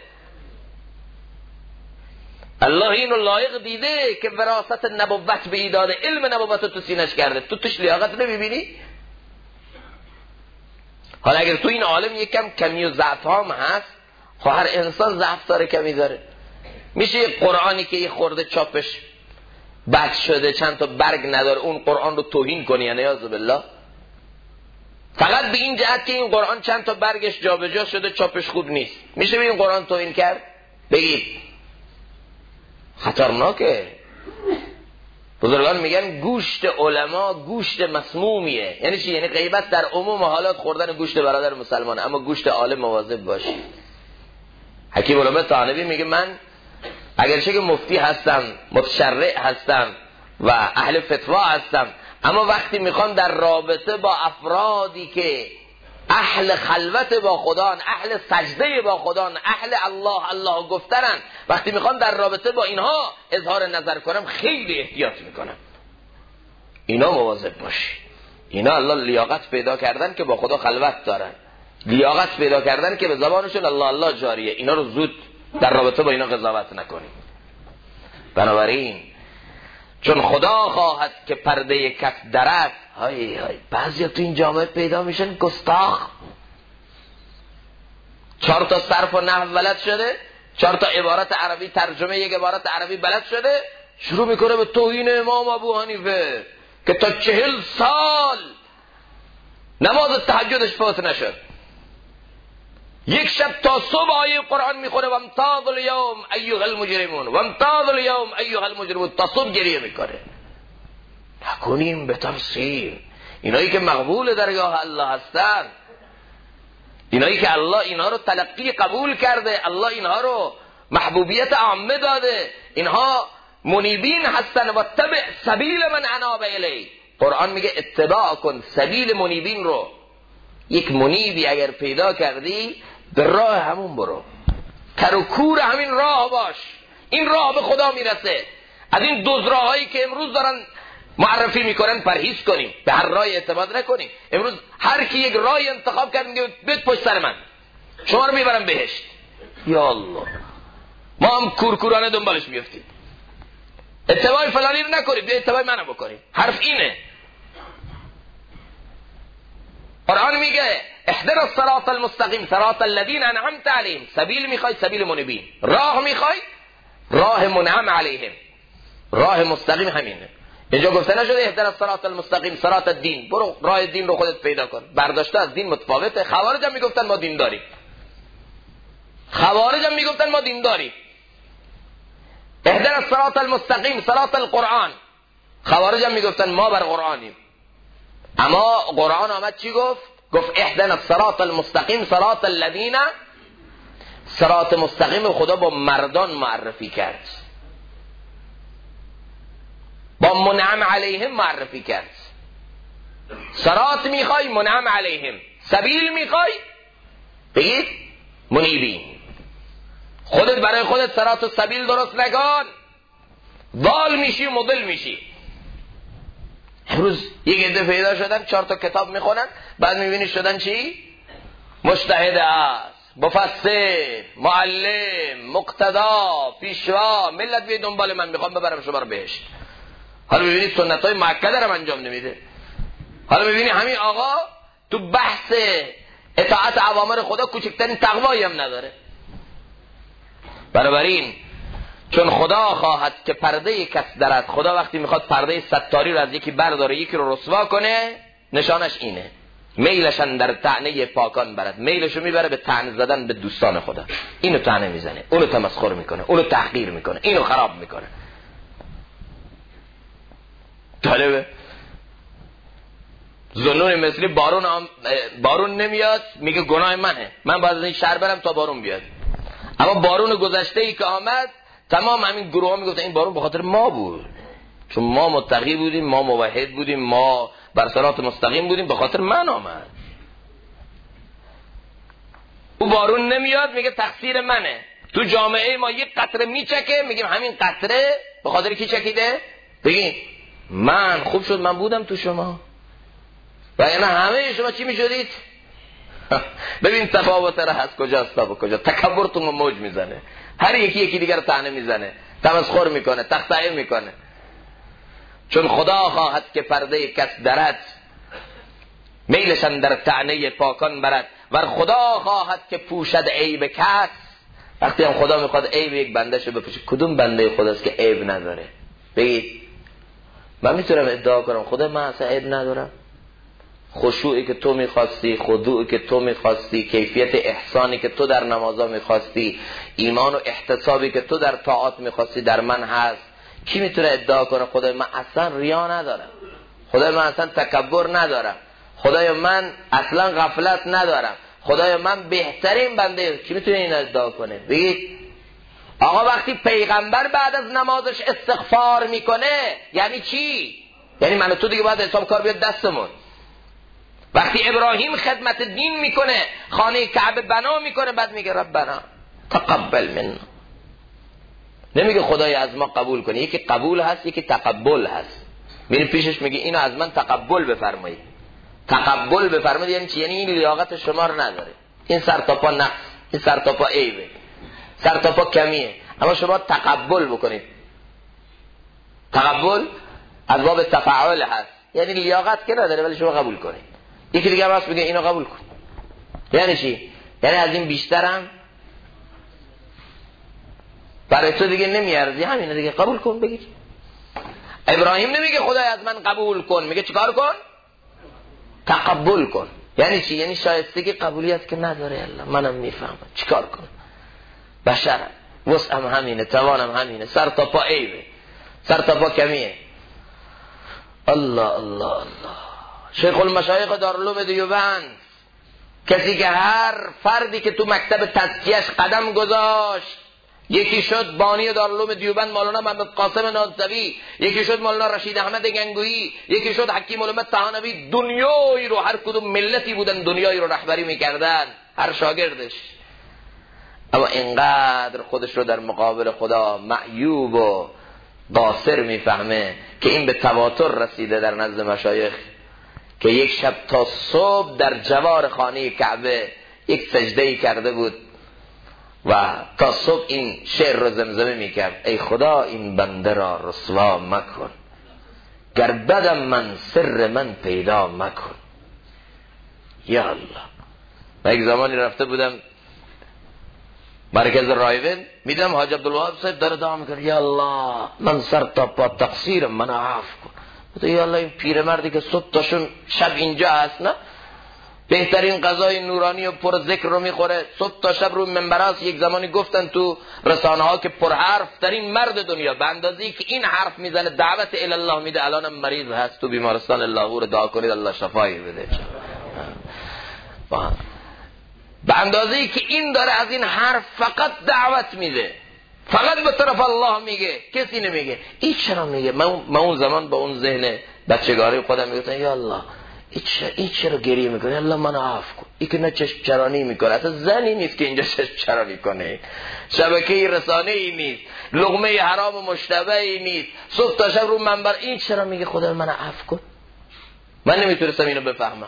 [SPEAKER 1] الله اینو لایق دیده که وراثت نبوت به ای داده، علم نبوت رو تو سینش کرده. تو توش لیاقت نمیبینی؟ حالا اگر تو این عالم یکم کمی و ضعف هم هست، خب هر انسان ضعف داره، کمی داره. میشه قرآنی که یه خورده چاپش بد شده، چند تا برگ نداره، اون قرآن رو توهین کنی؟ یعنی نیاز بالله. فقط به این جهت که این قرآن چند تا برگش جابجا شده، چاپش خوب نیست، میشه به این قرآن توهین کرد؟ بگید خطرناکه. بزرگان میگن گوشت علما گوشت مسمومیه. یعنی چی؟ یعنی غیبت در عموم حالات خوردن گوشت برادر مسلمانه، اما گوشت عالم مواظب باشید. حکیم علامه طحاوی میگه من اگرچه که مفتی هستم، متشرع هستم و اهل فتوا هستم، اما وقتی میخوام در رابطه با افرادی که اهل خلوت با خدا، اهل سجده با خدا، اهل الله الله گفترن، وقتی میخوام در رابطه با اینها اظهار نظر کنم خیلی احتیاط میکنم. اینا مواظب باشی. اینا الله لیاقت پیدا کردن که با خدا خلوت دارن، لیاقت پیدا کردن که به زبانشون الله الله جاریه. اینا رو زود در رابطه با اینا قضاوت نکنیم. بنابراین چون خدا خواهد که پرده کف درد، های بعضی تو این جامعه پیدا میشن گستاخ، 4 تا صرف و نحو بلد شده، 4 تا عبارت عربی، ترجمه یک عبارت عربی بلد شده، شروع میکنه به توهین امام ابو حنیفه که تا 40 سال نماز تهجدش فوت نشد. یک شب تا صبح آیه قرآن میخونه و امتاز الیوم ایها المجرمون و امتاز الیوم ایها المجرمون، تا صبح گریه میکنه. نکنیم به تفسیر. اینایی که مقبول درگاه الله هستن، اینایی که الله اینها رو تلقی قبول کرده، الله اینها رو محبوبیت عامه داده، اینها منیبین هستن. و تبع سبیل من اناب الی، قرآن میگه اتباع کن سبیل منیبین رو. یک منیبی اگر پیدا کردی به راه همون برو، کر و کور همین راه باش، این راه به خدا میرسه. از این دزراهایی که امروز دارن معرفی میکنن پرهیز کنیم، به هر راه اعتماد نکنیم. امروز هر کی یک راه انتخاب کرد میگه بیت پشت سر من، شما رو میبرم بهشت. یا الله، ما هم کورکورانه دنبالش میفتیم. اتباع فلانی رو نکنید، به اتباع منو بکنید. حرف اینه. قرآن میگه اهدنا الصراط المستقیم صراط الذین انعمت علیهم. سبیل میخوای سبیل منیبین، راه میخوای راه منعم علیهم، راه مستقیم همینه. اینجا گفته نشده اهدنا الصراط المستقیم صراط الدین، برو راه دین رو خودت پیدا کن. برداشته از دین متفاوته. خوارج هم میگفتن ما دین داریم، خوارج هم میگفتن ما دین داریم. اهدنا الصراط المستقیم صراط القرآن، خوارج هم میگفتن ما بر قرآنیم. اما قرآن آمد چی گفت؟ گفت اهدنا الصراط المستقیم صراط الذین. صراط مستقیم خدا با مردان معرفی کرد، با منعم علیهم معرفی کرد. صراط میخوای منعم علیهم، سبیل میخوای بگید منیبین. خودت برای خودت صراط و سبیل درست نکن، ضال میشی و مضل میشی. امروز یک عده پیدا شدن 4 تا کتاب میخونن، بعد میبینی شدن چی؟ مجتهد است، مفسر، معلم، مقتدا، پیشوا. ملت بیاید دنبال من، میخوام ببرم شما رو بهشت. حالا میبینی سنت های مؤکده رو انجام نمیده. حالا میبینی همین آقا تو بحث اطاعت اوامر خدا کوچکترین تقوایی هم نداره. بنابراین چون خدا خواهد که پرده کس درد، خدا وقتی میخواد پرده ستاری رو از یکی برداره یکی رو رسوا کنه، نشانش اینه. میلشن در طعنه پاکان برد، میلشو میبره به طعنه زدن به دوستان خدا. اینو طعنه میزنه، اونو تمسخر میکنه، اونو تحقیر میکنه، اینو خراب میکنه. طالبه زنون مثلی بارون نمیاد، میگه گناه منه، من باید از این شهر برم تا بارون بیاد. اما بارون گذشته ای که آمد، تمام همین گروه ها میگفتن این بارون به خاطر ما بود، چون ما متقی بودیم، ما موحد بودیم، ما بر صراط مستقیم بودیم، به خاطر من آمد. او بارون نمیاد، میگه تقصیر منه. تو جامعه ما یک قطره میچکه، میگیم همین قطره به خاطر کی چکیده؟ بگین من. خوب شد من بودم تو شما، و یعنی همه شما چی میشدید؟ ببین تفاوت را هست کجاست تا به کجا. تکبرتون رو موج میزنه، هر یکی دیگر رو طعنه میزنه، تمسخر میکنه، تخطئه میکنه. چون خدا خواهد که پرده کس درد، میلشن در طعنه پاکان برد. و خدا خواهد که پوشد عیب کس. وقتی هم خدا میخواد عیب یک بنده شو بپوشه، کدوم بنده خداست که عیب نداره؟ بگید من میتونم ادعا کنم خدا من اصلا عیب ندارم. خشوعی که تو میخواستی، خضوعی که تو میخواستی، کیفیت احسانی که تو در نمازا میخواستی، ایمان و احتسابی که تو در طاعات میخواستی در من هست. کی میتونه ادعا کنه خدای من اصلا ریا ندارم، خدای من اصلا تکبر ندارم، خدای من اصلا غفلت ندارم، خدای من بهترین بنده؟ کی میتونه این ادعا کنه؟ بگید آقا وقتی پیغمبر بعد از نمازش استغفار میکنه یعنی چی؟ یعنی من و تو دیگه باید حساب کار بیاد دستمون. وقتی ابراهیم خدمت دین میکنه، خانه کعبه بنا میکنه، بعد میگه ربنا تقبل منا. نمیگه خدای از ما قبول کنه. یکی قبول هست، یکی تقبل هست. میری پیشش میگه اینو از من تقبل بفرمایید. تقبل بفرمایید یعنی چی؟ یعنی این لیاقت شما رو نداره، این سر تا پا نقص، این سر تا پا عیبه، سر تا پا کمیه، اما شما تقبل بکنید. تقبل از باب تفاعل هست، یعنی لیاقت که نداره ولی شما قبول کنید. یکی دیگه هم هست بگه اینو قبول کن. یعنی چی؟ یعنی از این بیشترم برای تو دیگه نمیارزی، همینه دیگه قبول کن. بگید ابراهیم نمیگه خدای از من قبول کن، میگه چیکار کن؟ تقبل کن. یعنی چی؟ یعنی شایستگی قبولیت که نداره. الله منم میفهمم چیکار کنم، بشرم، وسعم همینه، توانم همینه، سر تا پا عیبه، سر تا پا کمیه. الله الله الله. شیخ المشایخ دارالعلوم دیوبند، کسی که هر فردی که تو مکتب تزکیه‌اش قدم گذاشت، یکی شد بانی دارالعلوم دیوبند مولانا محمد قاسم نازوی، یکی شد مولانا رشید احمد گنگویی، یکی شد حکیم الامه طحاوی، دنیایی رو، هر کدوم ملتی بودن دنیایی رو رهبری میکردن، هر شاگردش. اما اینقدر خودش رو در مقابل خدا معیوب و قاصر میفهمه که این به تواتر رسیده در نزد مشایخ که یک شب تا صبح در جوار خانه کعبه یک سجده‌ای کرده بود و تا صبح این شعر رو زمزمه میکرد: ای خدا این بنده را رسوا مکن، گر بدم من سر من پیدا مکن. یا الله. من یک زمانی رفته بودم مرکز رایون، میدم حاج عبدالوهاب صاحب داره دعا میکنه: یا الله من سر تا پا تقصیرم، من عفو کن. یا الله این پیرمردی که صبح تاشون شب اینجا هست، نه بهترین غذای نورانی و پر ذکر رو میخوره، صبح تا شب رو منبر است. یک زمانی گفتن تو رسانه ها که پر حرف ترین مرد دنیا، به اندازه‌ای که این حرف میزنه دعوت الی الله میده، الانم مریض هست تو بیمارستان لاهور، دعا کنید الله شفایی بده. به اندازه‌ای که این داره از این حرف فقط دعوت میده، فقط به طرف الله میگه، کسی نمیگه. این چرا میگه؟ من اون زمان با اون ذهن بچگانه خودم میگفتم: یا الله این چرا گریه میکنه؟ الله منو عفو کن. این که نه چشم چرانی میکنه، اصلا زنی نیست که اینجا چشم چرانی کنه، شبکه رسانه ای نیست، لقمه حرام و مشتبه ای نیست، صبح تا شب رو منبر. این چرا میگه خدا منو عفو کن؟ من نمیتونستم اینو بفهمم.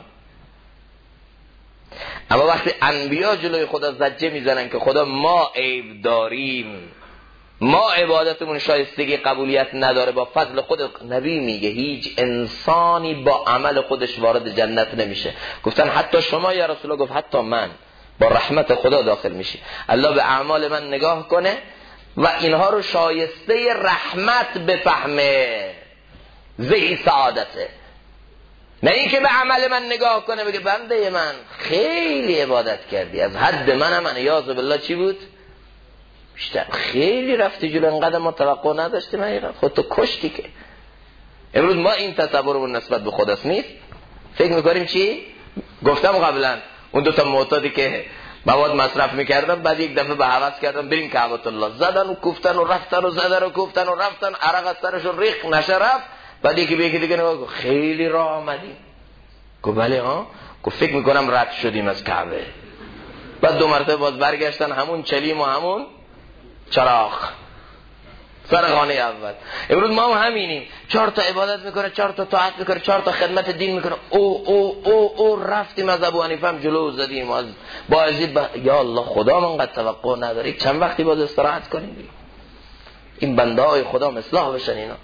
[SPEAKER 1] اما وقتی انبیا جلوی خدا زجه میزنن که خدا ما عیب داریم، ما عبادتمون شایستگی قبولیت نداره، با فضل خود، نبی میگه هیچ انسانی با عمل خودش وارد جنت نمیشه. گفتن حتی شما یا رسول الله؟ گفت حتی من، با رحمت خدا داخل میشی. الله به اعمال من نگاه کنه و اینها رو شایسته رحمت بفهمه، زی سعادته. نه این که به عمل من نگاه کنه بگه بنده من خیلی عبادت کردی، از حد منم اعوذ بالله چی بود؟ بیشتر خیلی رفتی جلو، انقدر ما توقع نداشتیم، حقیقت خودتو کشتی. که امروز ما این تصورمون نسبت به خودست نیست. فکر میکنیم چی؟ گفتم قبلا اون دوتا معتادی که مواد مصرف میکردن، بعد یک دفعه به هوس کردن بریم کعبه الله، زدن و کوفتن و رفتن و زدن و کوفتن و رفتن، عرق از سرشون ریخت، نشه رفت. بعد یکی به یکی دیگه نگاه خیلی راه آمدیم. گفت بله ها. گفت فکر میکنم رد شدیم از کعبه. بعد 2 مرتبه باز برگشتن همون چلیم و همون چراغ سر خانه اول. امروز ما هم همینیم، 4 تا عبادت میکنه، 4 تا طاعت میکنه، 4 تا خدمت دین میکنه. او رفتیم از ابو حنیفه هم جلو زدیم، از باعزید یا الله خدا من قد توقع نداره، چند وقتی باز استراحت کنیم این بنده های خدا اصلاح بشن. اینا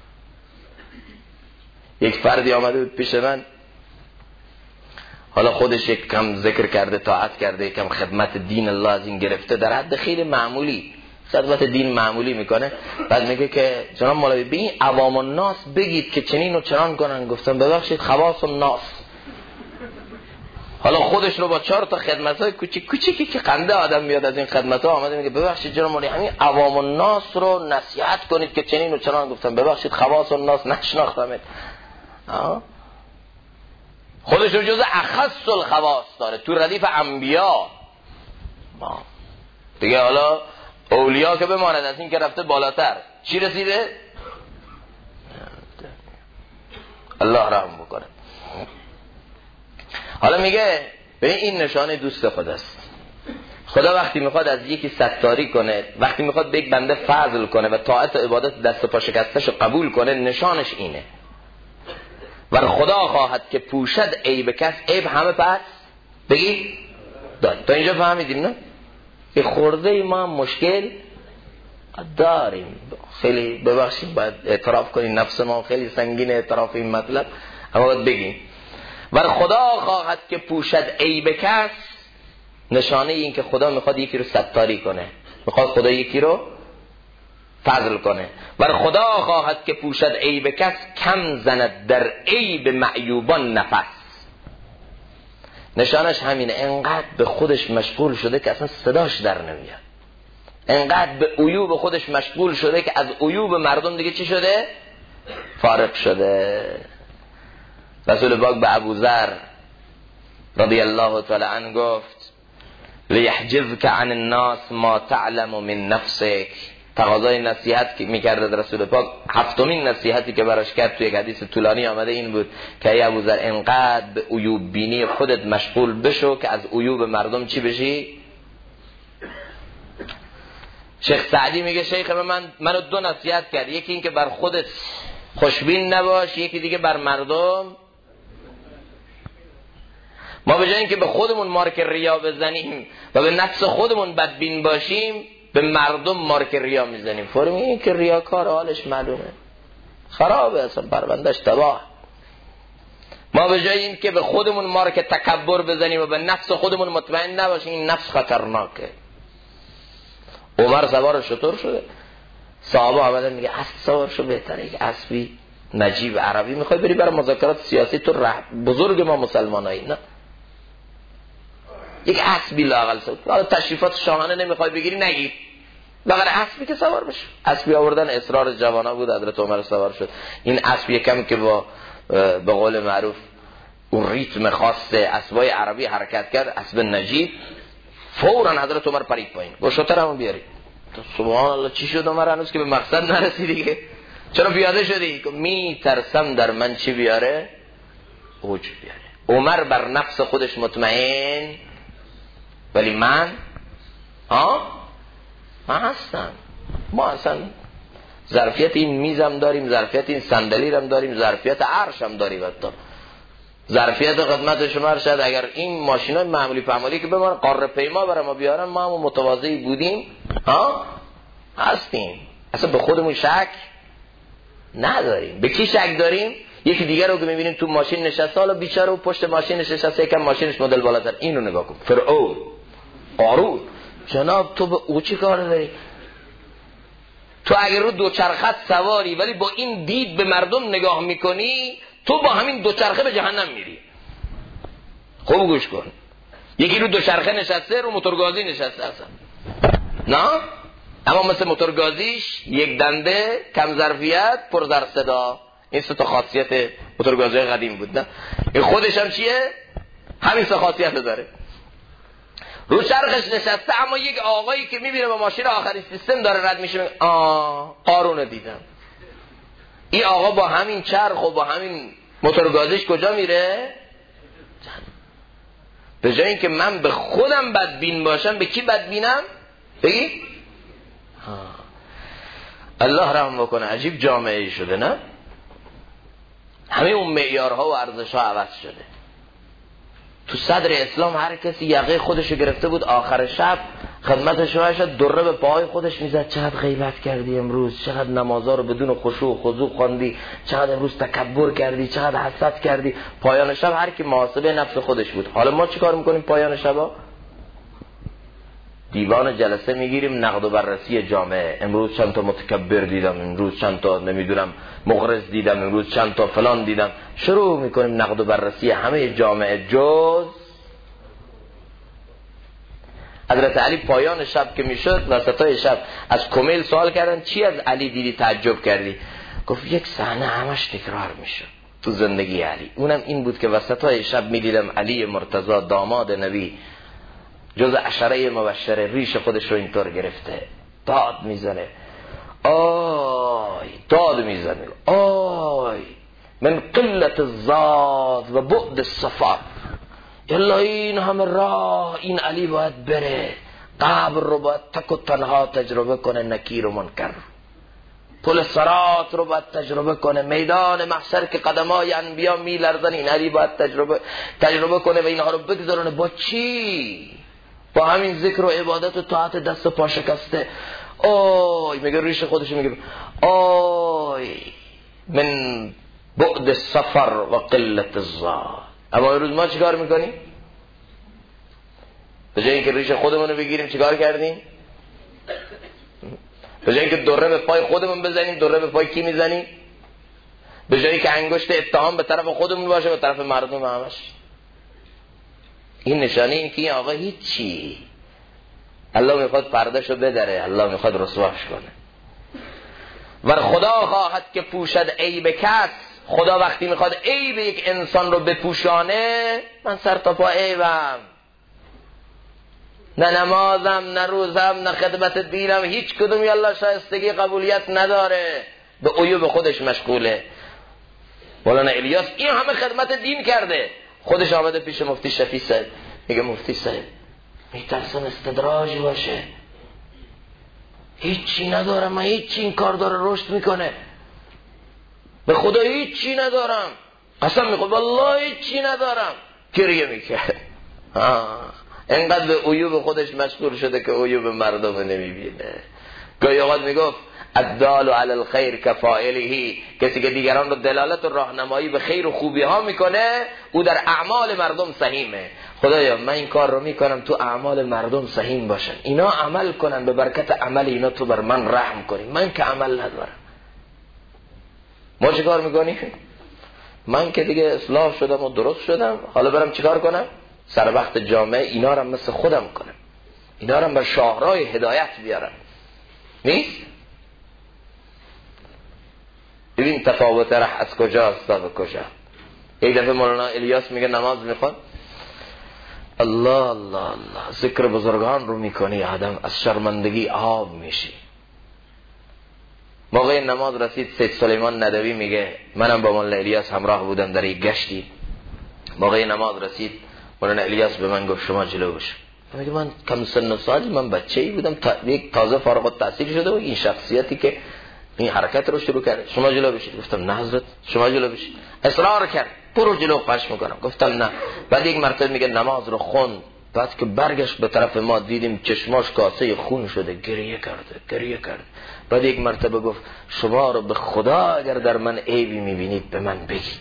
[SPEAKER 1] یک فردی آمده بود پیش من، حالا خودش یک کم ذکر کرده، طاعت کرده، کم خدمت دین الله از این گرفته، در حد خیلی معمولی خدمت دین معمولی میکنه. بعد میگه که جناب مولوی به این عوام الناس بگید که چنین و چنان کنن. گفتم ببخشید خواص الناس. حالا خودش رو با 4 تا خدمتای کوچیکی که خنده آدم میاد از این خدمت‌ها، آمده میگه ببخشید جناب مولوی همین عوام الناس رو نصیحت کنید که چنین و چنان. گفتم ببخشید خواص الناس نشناختمت. خودش رو جز اخص الخواص داره تو ردیف انبیا دیگه. حالا اولیا که بماند، از این که رفته بالاتر چی رسیده؟ الله رحم بکنه. حالا میگه ببین این نشانه دوست خداست. خدا وقتی میخواد از یکی ستاری کنه، وقتی میخواد به یک بنده فضل کنه و طاعت و عبادت دست و پا شکستش قبول کنه، نشانش اینه: و خدا خواهد که پوشد عیب کس، عیب همه پس بگی داریم. تا اینجا فهمیدیم نه؟ یه خورده ما هم مشکل داریم. خیلی ببخشید باید اعتراف کنیم، نفس ما خیلی سنگین اعتراف این مطلب، اما باید بگیم و خدا خواهد که پوشد عیب کس. نشانه این که خدا میخواد یکی رو ستاری کنه، میخواد خدا یکی رو فضل کنه. و خدا خواهد که پوشد عیب کس، کم زند در عیب معیوبان نفس. نشانش همینه، انقدر به خودش مشغول شده که اصلا صداش در نمیاد، انقدر به عیوب خودش مشغول شده که از عیوب مردم دیگه چی شده؟ فارغ شده. رسول پاک به ابوذر رضی الله تعالی عنه گفت لیحجزک عن الناس ما تعلم من نفسک. تقاضای نصیحت که میکرد رسول پاک، هفتمین نصیحتی که براش کرد توی یک حدیث طولانی آمده این بود که ای ابوذر انقدر به عیوب بینی خودت مشغول بشو که از عیوب مردم چی بشی؟ شیخ سعدی میگه شیخ منو دو نصیحت کرد، یکی این که بر خودت خوشبین نباش، یکی دیگه بر مردم. ما به جای اینکه به خودمون مارک ریا بزنیم و به نفس خودمون بدبین باشیم، به مردم مارک ریا میزنیم. فرمی این که ریاکار حالش معلومه، خرابه، اصلا پروندهش تباه. ما به جای اینکه به خودمون مارک تکبر بزنیم و به نفس خودمون مطمئن نباشیم، این نفس خطرناکه. عمر سوار شطور شده، صحابه آمدن میگه اسب سوار شو بهتره، یک اسبی نجیب عربی میخوای بری برای مذاکرات سیاسی، تو بزرگ ما مسلمانایی، نه یک اسبی لااقل سوار، تشریفات شاهانه نمیخوای بگیری نگیر، لااقل اسبی که سوار بشه. اسبی آوردن، اصرار جوانا بود، حضرت عمر سوار شد. این اسب یکم که با به قول معروف اون ریتم خاص اسبای عربی حرکت کرد، اسب نجیب، فوراً حضرت عمر پرید پایین، گفت شترمو بیاری. سبحان الله چی شد عمر هنوز که به مقصد نرسیدی دیگه؟ چرا پیاده شدی؟ که می ترسم در من چی بیاره؟ اوج بیاره. عمر بر نفس خودش مطمئن، ولی من هستم. ما اصلا ظرفیت این میزم داریم، ظرفیت این صندلی هم داریم، ظرفیت عرش هم داریم، حتی ظرفیت خدمت شما. شاید اگر این ماشینای معمولی فعمالی که بمونه قاره پیما برای ما بیارن، ما هم متواضعی بودیم هستیم. اصلا به خودمون شک نداریم. به کی شک داریم؟ یکی دیگر رو که میبینیم تو ماشین نشسته، حالا بیچاره و پشت ماشین نشسته، یکم ماشینش مدل بالاتر، اینو نگاه کن، فرعون، قارون. جناب تو به او چی کار داری؟ تو اگر رو دوچرخت سواری ولی با این دید به مردم نگاه میکنی، تو با همین دوچرخه به جهنم میری. خوب گوش کن، یکی رو دوچرخه نشسته، رو موتورگازی نشسته اصلا نه، اما مثل موتورگازیش یک دنده، کم ظرفیت، پر در صدا. این سه تا خاصیت موتورگازی قدیم بود، نه این خودش هم چیه؟ همین سه خاصیت داره. رو چرخش نشسته، اما یک آقایی که میبینه با ماشین آخرین سیستم داره رد میشه، قارون دیدم. این آقا با همین چرخ و با همین موتورگازیش کجا میره؟ به جای اینکه من به خودم بدبین باشم، به کی بدبینم؟ بگی؟ الله رحم بکنه، عجیب جامعه شده، نه؟ همه اون معیارها و ارزش‌ها عوض شده. تو صدر اسلام هر کسی یقه خودشو گرفته بود، آخر شب خدمت شوهرش دره به پاهای خودش میزد، چقدر غیبت کردی امروز، چقدر نمازا رو بدون خشوع و خضوع خواندی، چقدر امروز تکبر کردی، چقدر حسد کردی. پایان شب هر کی محاسبه نفس خودش بود. حالا ما چیکار میکنیم پایان شبا؟ دیوان جلسه میگیریم، نقد و بررسی جامعه. امروز چند تا متکبر دیدم، امروز چند تا نمیدونم مغرض دیدم، امروز چند تا فلان دیدم. شروع میکنیم نقد و بررسی همه جامعه جز حضرت علی. پایان شب که میشد، وسطای شب از کمیل سوال کردن چی از علی دیدی تعجب کردی؟ گفت یک صحنه همش تکرار میشد تو زندگی علی، اونم این بود که وسطای شب میدیدم علی مرتضی داماد نبی جز عشره مبشره ریش خودش رو اینطور گرفته، داد میزنه، آی داد میزنه، آی من قلت الزاد و بعد السفر، یلا این همه راه این علی باید بره، قبر رو باید تک و تنها تجربه کنه، نکیر و منکر، پل صراط رو باید تجربه کنه، میدان محشر که قدمای انبیا میلرزن این علی باید تجربه کنه و اینها رو بگذارونه. با چی؟ با همین ذکر و عبادت و طاعت دست و پا شکسته. آی میگه ریش خودش میگه آی من بعد السفر و قلت الزاد. اما امروز ما چیکار میکنیم؟ به جای اینکه ریش خودمون رو بگیریم چیکار کردیم؟ به جای اینکه دره به پای خودمون بزنیم، دره به پای کی میزنیم؟ به جای اینکه انگشت اتهام به طرف خودمون باشه، به طرف مردم همش. این نشانه این که این آقا هیچی، الله میخواد پردهشو بدره، الله میخواد رسواش کنه. و خدا خواهد که پوشد عیب کس، خدا وقتی میخواد عیب یک انسان رو بپوشانه، من سر تا پا عیبم، نه نمازم، نه روزم، نه خدمت دینم، هیچ کدوم یالله شایستگی قبولیت نداره، به عیوب خودش مشغوله. مولانا الیاس این همه خدمت دین کرده، خودش آمده پیش مفتی شفیع صاحب، میگه مفتی صاحب میترسم استدراج باشه، هیچی ندارم من، هیچی این کار داره رشد میکنه، به خدا هیچی ندارم، قسم میخوام والله هیچی ندارم. گریه میکرد، انقدر به عیوب خودش مشغول شده که عیوب مردم نمیبینه. گاهی اوقات میگفت الدال علی الخیر کفاعله، کسی که دیگران رو دلالت و راهنمایی به خیر و خوبی ها میکنه او در اعمال مردم سهیمه. خدایا من این کار رو میکنم تو اعمال مردم سهیم باشن، اینا عمل کنن، به برکت عمل اینا تو بر من رحم کنی، من که عمل ندارم. ما چه کار میکنیم؟ من که دیگه اصلاح شدم و درست شدم، حالا برم چیکار کنم؟ سر وقت جامعه اینا رو مثل خودم کنم، اینا رو بر شاهراه هدایت بیارم. نیست؟ ببین تفاوت ره از کجاست تا به کجا. یک دفعه مولانا الیاس میگه نماز میخوان، الله الله الله، ذکر بزرگان رو میکنی آدم از شرمندگی آب میشی. موقع نماز رسید، سید سلیمان ندوی میگه منم با مولانا الیاس همراه بودم در یک گشتی، موقع نماز رسید مولانا الیاس به من گفت شما جلو بشو. میگه من کم سن و سالی، من بچه‌ای بودم، تازه فارغ التحصیل شده و این شخصیتی که این حرکت رو شروع کرد، شما جلو بشید. گفتم نه حضرت شما جلو بشید. اصرار کرد برو جلو، خواهش میکنم. گفتم نه. بعد یک مرتبه میگه نماز رو خوند، بعد که برگشت به طرف ما دیدیم چشماش کاسه خون شده، گریه کرد. بعد یک مرتبه گفت شما رو به خدا اگر در من عیبی میبینید به من بگید.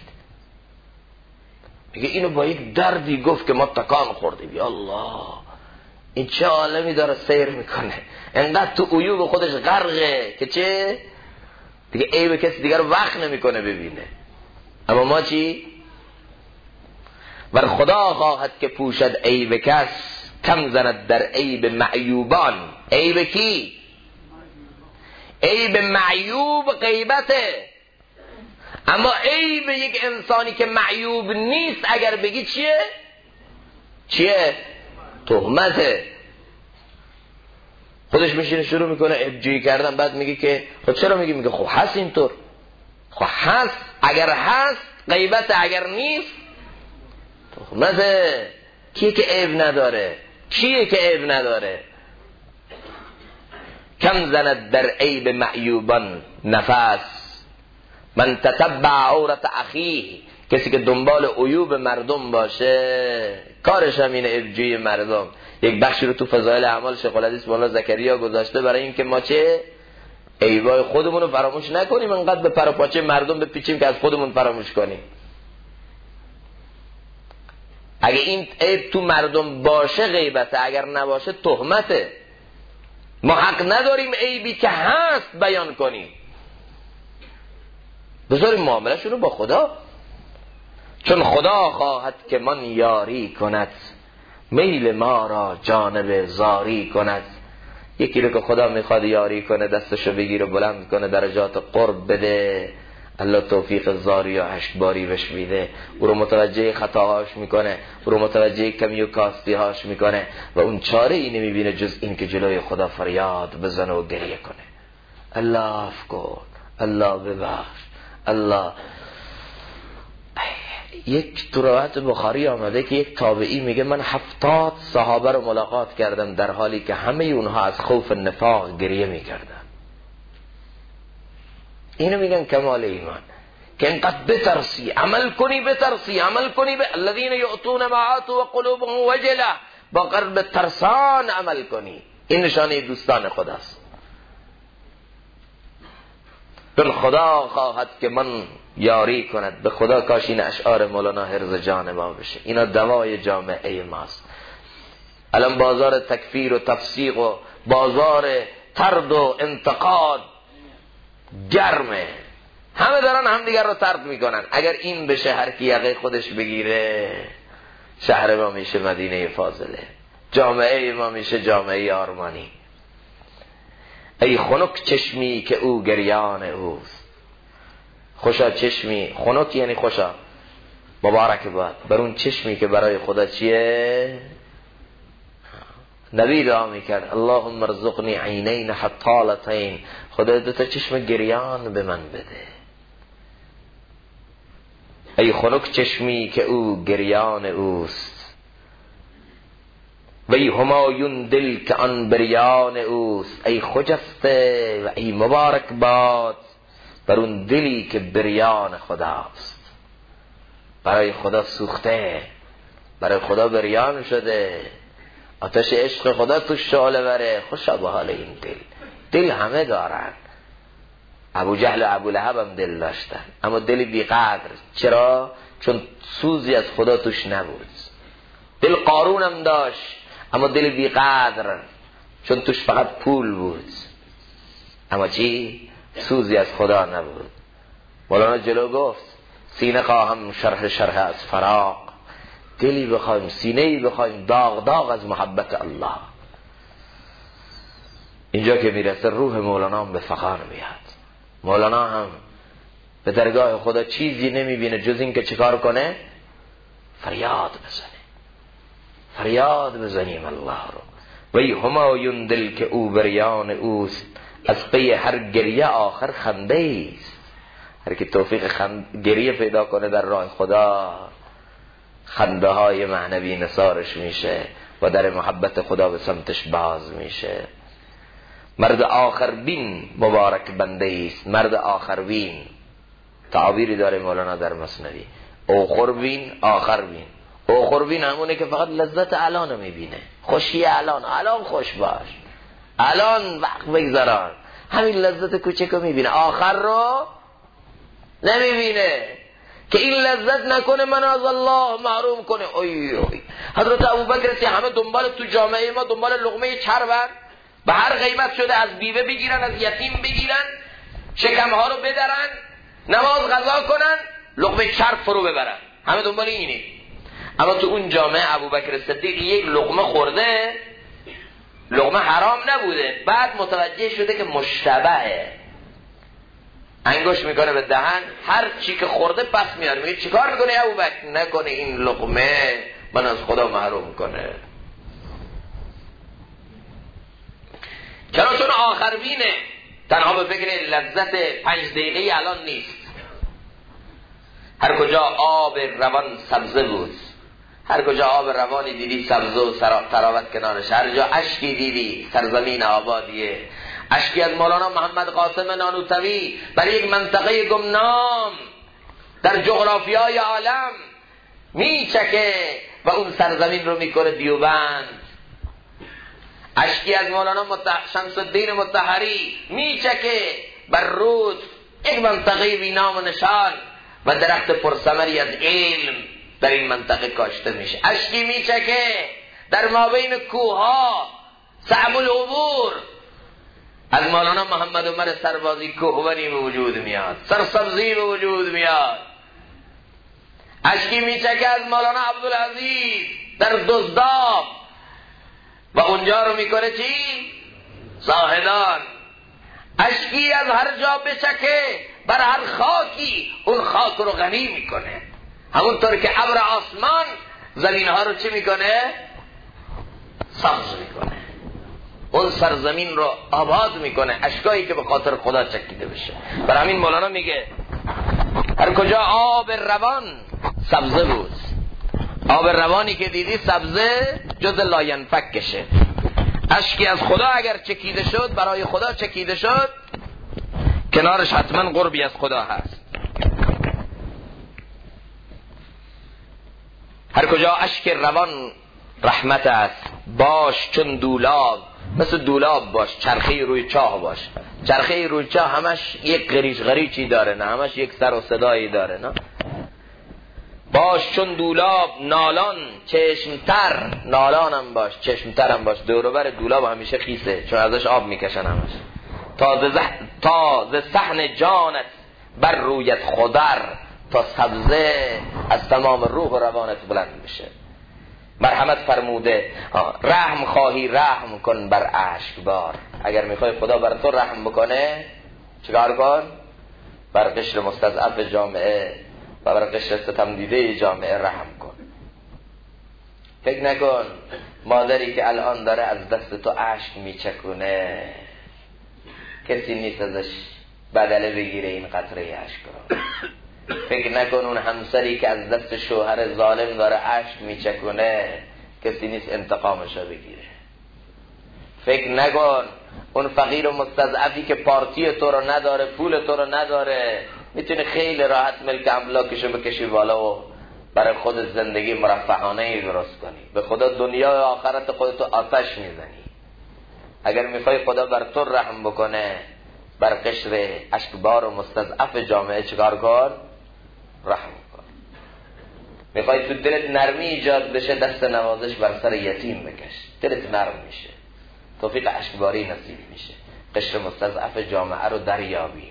[SPEAKER 1] میگه اینو با یک دردی گفت که ما تکان خوردیم. یا الله این چه عالمی داره سیر میکنه، انقدر تو عیوب خودش غرقه که چه دیگه عیب کسی دیگر وقت نمیکنه ببینه. اما ما چی؟ ور خدا خواهد که پوشد عیب کس، کم زند در عیب معیوبان. عیب کی؟ عیب معیوب غیبته. اما عیب یک انسانی که معیوب نیست اگر بگی چیه؟ تهمته. خودش میشینه شروع میکنه عیبجویی کردن، بعد میگه که خب چرا میگی؟ میگه خب هست اینطور، خب هست، اگر هست غیبته، اگر نیست تهمته. کیه که عیب نداره؟ کم زند در عیب معیوبان نفس، من تتبع عورت اخیه. کسی که دنبال عیوب مردم باشه کارش همینه، عیبجوی مردم. یک بخشی رو تو فضائل اعمال شیخ الحدیث مولانا زکریا گذاشته برای این که ما چه عیبای خودمون رو فراموش نکنیم، انقدر به پر و پاچه مردم بپیچیم که از خودمون فراموش کنیم. اگه این عیب تو مردم باشه غیبته، اگر نباشه تهمته. ما حق نداریم عیبی که هست بیان کنیم، بذاریم معامله‌شون رو با خدا. چون خدا خواهد که من یاری کند، میل ما را جانب زاری کند. یکی رو که خدا میخواد یاری کنه دستشو بگیره بلند کنه درجات قرب بده، الله توفیق زاری و اشتباری بهش میده، او رو متوجه خطاهاش میکنه، او رو متوجه کمی و کاستی هاش میکنه و اون چاره ای نمیبینه جز این که جلوی خدا فریاد بزنه و گریه کنه. الله عفو کن، الله ببخش، الله. یک تو روایت بخاری آمده که یک تابعی میگه من 70 صحابه رو ملاقات کردم در حالی که همه اونها از خوف نفاق گریه میکردن. اینو میگن کمال ایمان، که انقدر بترسی عمل کنی، به الذین یؤتون ما آتوا و قلوبهم وجله، با قلب ترسان عمل کنی. این نشانه دوستان خداست. چون خدا خواهد که من یاری کند، به خدا کاش این اشعار مولانا حرز جان ما بشه. اینا دوای جامعه ماست. الان بازار تکفیر و تفسیق و بازار طرد و انتقاد گرمه، همه دارن همدیگر رو طرد میکنن. اگر این بشه هر کی یقه خودش بگیره شهر ما میشه مدینه فاضله، جامعه ما میشه جامعه آرمانی. ای خنک چشمی که او گریان اوست. خوشا چشمی، خنک یعنی خوشا، مبارک باد بر اون چشمی که برای خدا چیه؟ نبی دعا میکرد اللهم ارزقنی عینین حطالتین، خدا دوتا چشم گریان به من بده. ای خنک چشمی که او گریان اوست، وی همایون دل که آن بریان اوست. ای خجسته و ای مبارک باد بر اون دلی که بریان خداست، برای خدا سوخته، برای خدا بریان شده، آتش عشق خدا تو شعله بره. خوشا به حال این دل. دل همه دارن، ابو جهل و ابو لهب هم دل داشتن، اما دل بیقدر. چرا؟ چون سوزی از خدا توش نبود. دل قارون هم داشت اما دل بیقدر، چون توش فقط پول بود، اما چی؟ سوزی از خدا نبود. مولانا جلو گفت سینه خواهم شرح از فراق، دلی بخوایم، سینه‌ای بخوایم داغ داغ از محبت الله. اینجا که میرسه روح مولانا هم به فقار میاد. مولانا هم به درگاه خدا چیزی نمیبینه جز این که چیکار کنه؟ فریاد بزنه، فریاد بزنیم الله رو. وی همایون دل که او بریان اوست، از پی هر گریه آخر خنده است. هر که توفیق گریه پیدا کنه در راه خدا، خنده های معنوی نثارش میشه و در محبت خدا به سمتش باز میشه. مرد آخر بین مبارک بنده است. مرد آخر بین تعبیری داره مولانا در مثنوی، اوخر بین آخر بین. اوخر بین همونه که فقط لذت الان میبینه، خوشی الان خوش باش، الان وقت بگذاران، همین لذت کوچکو میبینه، آخر رو نمیبینه که این لذت نکنه من از الله محروم کنه. اوی حضرت ابوبکر همه دنبال تو جامعه ما دنبال لقمه چربن، به هر قیمت شده از بیوه بگیرن، از یتیم بگیرن، شکمها رو بدرن، نماز قضا کنن، لقمه چرب فرو ببرن، همه دنبال اینه. اما تو اون جامعه ابوبکر صدیق یک لقمه خورده، لقمه حرام نبوده، بعد متوجه شده که مشتبهه، انگوش میکنه به دهن، هر چی که خورده پس میاره، میگه چیکار میکنه ابوبکر؟ نکنه این لقمه من از خدا محروم کنه. چرا؟ چون آخر بینه، تنها به فکر لذت 5 دقیقه الان نیست. هر کجا آب روان سبزه بود، هر کجا آب روانی دیدی سبزه و تراوت کنارش، هر جا اشکی دیدی سرزمین آبادیه. اشکی از مولانا محمد قاسم نانوتوی برای یک منطقه گمنام در جغرافیای عالم میچکه و اون سرزمین رو میکنه دیوبند. اشکی از مولانا شمس الدین مطهری میچکه بر رود یک منطقه بی نام و نشان و درخت پرثمری از علم در این منطقه کاشته میشه. اشکی میچکه در مابین کوها صعب العبور از مولانا محمد عمر سربازی کوهوانی به وجود میاد، سرسبزی به وجود میاد. اشکی میچکه از مولانا عبدالعزیز در دزداب و اونجا رو میکنه چی؟ زاهدان. اشکی از هر جا بچکه بر هر خاکی اون خاک رو غنی میکنه، همونطور که ابر آسمان زمین ها رو چی میکنه؟ سبز میکنه، اون سرزمین رو آباد میکنه، اشکایی که به خاطر خدا چکیده بشه. برای همین مولانا میگه هر کجا آب روان سبزه بود. آب روانی که دیدی سبزه جز لاینفکشه. اشکی از خدا اگر چکیده شد، برای خدا چکیده شد، کنارش حتما قربی از خدا هست. هر کجا اشک روان رحمت است، باش چون دولاب، مثل دولاب باش، چرخه روی چاه باش. چرخه روی چاه همش یک غریش غریچی داره، نه همش یک سر و صدایی داره، نه. باش چون دولاب نالان چشمتر، نالانم باش چشمترم باش. دوروبر دولاب همیشه خیسه چون ازش آب میکشن همش. تا ز صحن جانت بر رویت خودر، تا سبزه از تمام روح و روانت بلند میشه. مرحمت فرموده رحم خواهی رحم کن بر اشکبار. اگر میخوای خدا بر تو رحم بکنه چیکار کن؟ بر قشر مستضعف جامعه و بر قشر ستم دیده جامعه رحم کن. فکر نکن مادری که الان داره از دست تو اشک میچکونه کسی نیست ازش بدله بگیره این قطره اشک رو. فکر نکن اون همسری که از دست شوهر ظالم داره اشک میچکونه کسی نیست انتقامشو بگیره. فکر نکن اون فقیر و مستضعفی که پارتی تو رو نداره، پول تو رو نداره، میتونه خیلی راحت ملک املاکشو بکشی بالا و برای خود زندگی مرفهانه درست کنی. به خدا دنیا و آخرت خودتو آتش میزنی. اگر میخوای خدا بر تو رحم بکنه بر قشر اشکبار و مستضعف جامعه چیکار کن؟ رحم کن. میخوای تو دلت نرمی ایجاد بشه دست نوازش بر سر یتیم بکش، دلت نرم میشه، توفیق اشکباری نصیب میشه، قشر مستضعف جامعه رو دریابی.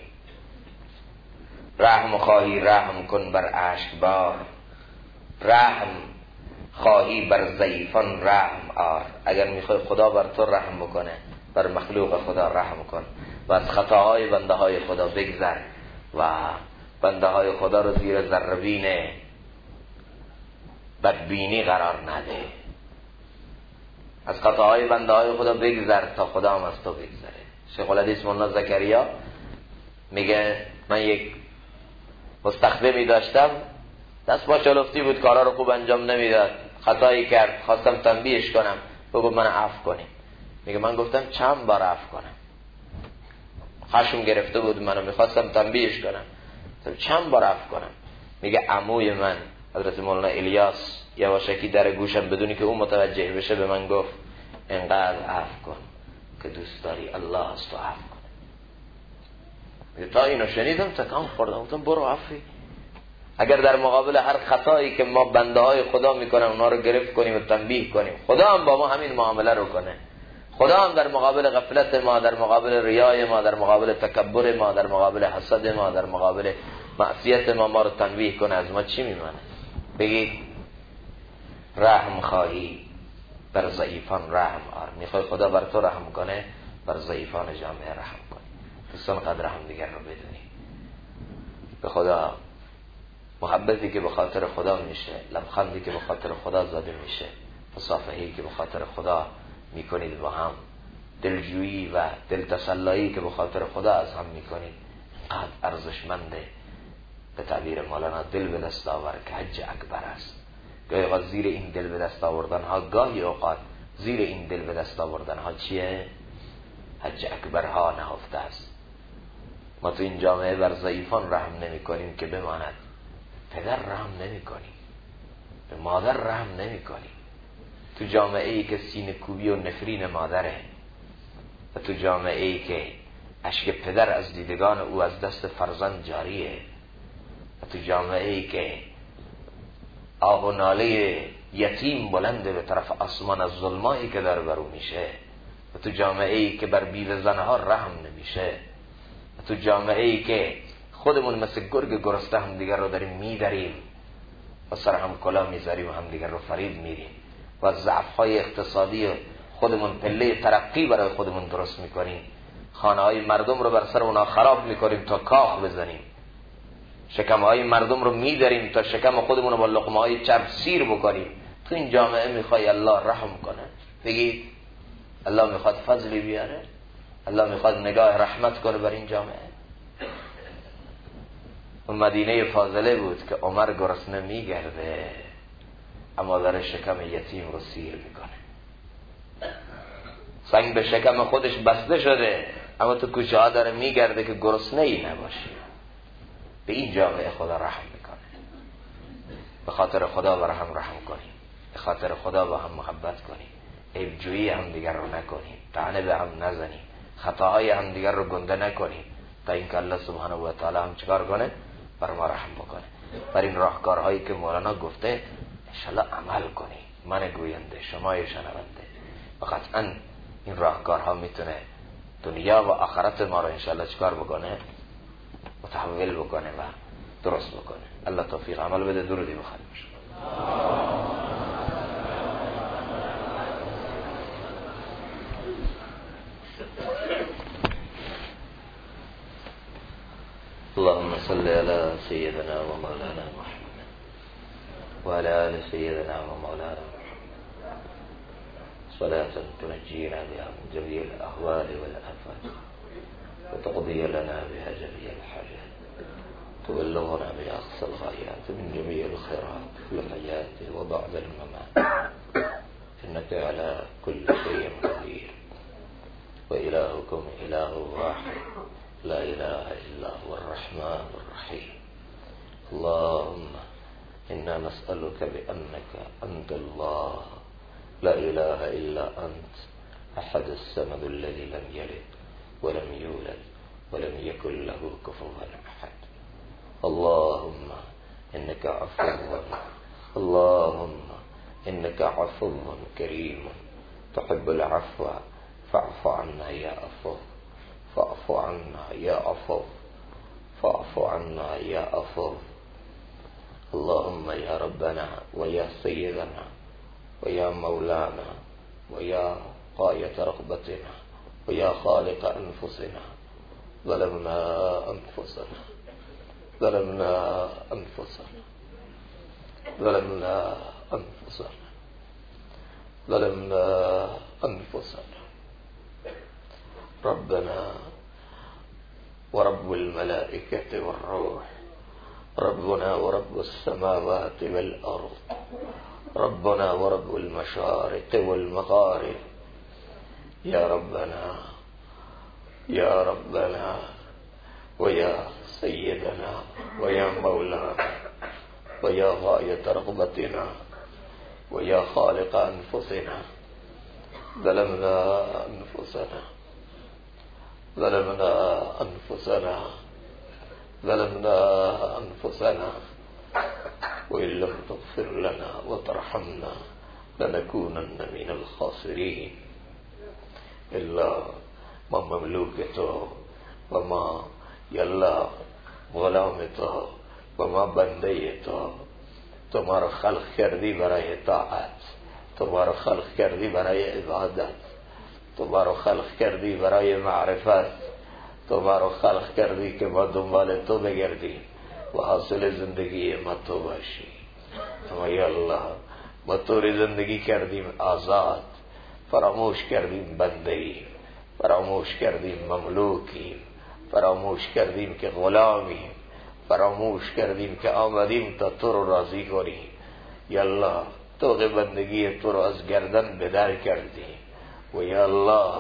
[SPEAKER 1] رحم خواهی رحم کن بر اشکبار، رحم خواهی بر ضعیفان رحم آر. اگر میخوای خدا بر تو رحم بکنه بر مخلوق خدا رحم کن و از خطاهای بنده های خدا بگذر و بنده های خدا رو زیر ذره‌بین بدبینی قرار نده. از خطاهای بنده های خدا بگذر تا خدا هم از تو بگذره. شیخ الحدیث مولانا زکریا میگه من یک مستخدمی داشتم، دست با چلفتی بود، کارا رو خوب انجام نمیداد، خطایی کرد، خواستم تنبیهش کنم، بگو من عفو کنیم. میگه من گفتم چند بار عفو کنم؟ خشم گرفته بود منو، میخواستم تنبیهش کنم، چند بار عفو کنم؟ میگه عموی من حضرت مولانا الیاس یواشکی در گوشم بدونی که اون متوجه بشه به من گفت انقدر عفو کن که دوست داری الله از تو عفو کنه. میگه تا اینو شنیدم تکان خوردم، گفتم برو عفوی. اگر در مقابل هر خطایی که ما بنده های خدا میکنیم اونا رو گرفت کنیم و تنبیه کنیم، خدا هم با ما همین معامله رو کنه. خدا هم در مقابل غفلت ما، در مقابل ریای ما، در مقابل تکبر ما، در مقابل حسد ما، در مقابل معصیت ما رو تنبیه کنه، از ما چی میمانه؟ بگید رحم خواهی بر ضعیفان رحم آر. میخوای خدا بر تو رحم کنه بر ضعیفان جامعه رحم کنی. دوستان قدر هم دیگر رو بدونی. به خدا محبتی که به خاطر خدا میشه، لبخندی که به خاطر خدا زاده میشه، مصافحه‌ای که به خاطر خدا میکنید با هم، دلجویی و دلتسلایی که به خاطر خدا از هم میکنید، قد ارزشمنده. به تعبیر مولانا دل به دست آور که حج اکبر است. گاهی اوقات زیر این دل به دست آوردن ها، گاهی اوقات زیر این دل به دست آوردن ها چیه؟ حج اکبر ها نهفته است. ما تو این جامعه بر ضعیفان رحم نمی کنیم که بماند. پدر رحم نمی کنیم، به مادر رحم نمی کنیم. تو جامعه ای که سینه کوبی و نفرین مادره و تو جامعه ای که اشک پدر از دیدگان او از دست فرزند جاریه و تو جامعه ای که آه و ناله یتیم بلنده به طرف آسمان از ظلمایی که در برو میشه و تو جامعه ای که بر بیوه زنها رحم نمیشه و تو جامعه ای که خودمون مثل گرگ گرسنه هم دیگر رو داریم میدریم و سر هم کلا میذاریم و هم دیگر رو فریب میریم و از ضعف‌های اقتصادی خودمون پله ترقی برای خودمون درست میکنیم، خانه‌های مردم رو بر سر اونا خراب میکنیم تا کاخ بزنیم، شکم‌های مردم رو میدریم تا شکم خودمون رو با لقمه‌های چرب سیر بکنیم. تو این جامعه میخوای الله رحم کنه؟ بگید الله میخواد فضلی بیاره؟ الله میخواد نگاه رحمت کنه بر این جامعه؟ اون مدینه فاضله بود که عمر گرسنه میگرده اما داره شکم یتیم رو سیر میکنه. سنگ به شکم خودش بسته شده اما تو کوچه ها داره میگرده که گرسنه ای نباشی. به این جامعه خدا رحم میکنه. به خاطر خدا بر هم رحم کنیم، به خاطر خدا با هم محبت کنیم، عیب جویی هم دیگر رو نکنیم، طعنه به هم نزنیم، خطاهای هم دیگر رو گنده نکنیم تا اینکه الله سبحانه و تعالی هم چیکار کنه؟ بر ما رحم بکنه. بر این راهکارهایی که مولانا گفته انشالله عمل کنی. من گوینده، شمای شنونده، و قطعا این راهکارها میتونه دنیا و آخرت ما رو انشالله چیکار بکنه؟ متحول بکنه و درست بکنه. الله توفیق عمل بده. درودی بخیر باشه. صل على سيدنا ومولانا محمد وعلى آل سيدنا ومولانا محمد صلاة تنجينا بها من جميع الأهوال والآفات وتقضي لنا بها جميع الحاجات تبلغنا بها أقصى الغايات من جميع الخيرات في الحياة وبعد الممات إنك على كل شيء قدير وإلهكم إله واحد لا إله إلا هو الرحمن الرحيم. اللهم إنا نسألك بأنك أنت الله لا إله إلا أنت أحد الصمد الذي لم يلد ولم يولد ولم يكن له كفوا أحد. اللهم إنك عفو، اللهم إنك عفو كريم تحب العفو فاعف عنا يا عفو، فاعف عنا يا عفو، فاعف عنا يا عفو. اللهم يا ربنا ويا سيدنا ويا مولانا ويا غاية رغبتنا ويا خالق أنفسنا، ظلمنا أنفسنا ظلمنا أنفسنا ظلمنا أنفسنا ظلمنا أنفسنا. ربنا ورب الملائكة والروح، ربنا ورب السماوات والأرض، ربنا ورب المشارق والمغارب. يا ربنا يا ربنا ويا سيدنا ويا مولانا ويا غاية رغبتنا ويا خالق أنفسنا، ظلمنا أنفسنا ظلمنا أنفسنا ظلمنا أنفسنا، وإن لم تغفر لنا وترحمنا لنكونن من الخاسرين. إلا ما مملوكته وما يلا غلامته وما بندیته، تمہارا خلق کردی برای طاعت، تمہارا خلق کردی برای عبادت، تمہارا خلق کردی برای معرفت، تمہارا خلق کردی کہ ما دنبال تو بگردیم و حاصل زندگی ما تو باشی. اما یا اللہ ما توری زندگی کردیم آزاد، فراموش کردیم بندگی، فراموش کردیم مملوکیم، فراموش کردیم که غلامیم، فراموش کردیم که آمدیم تا تو رو راضی کنیم. یا اللہ تو بندگی تو رو از گردن بدر کردیم و یا اللہ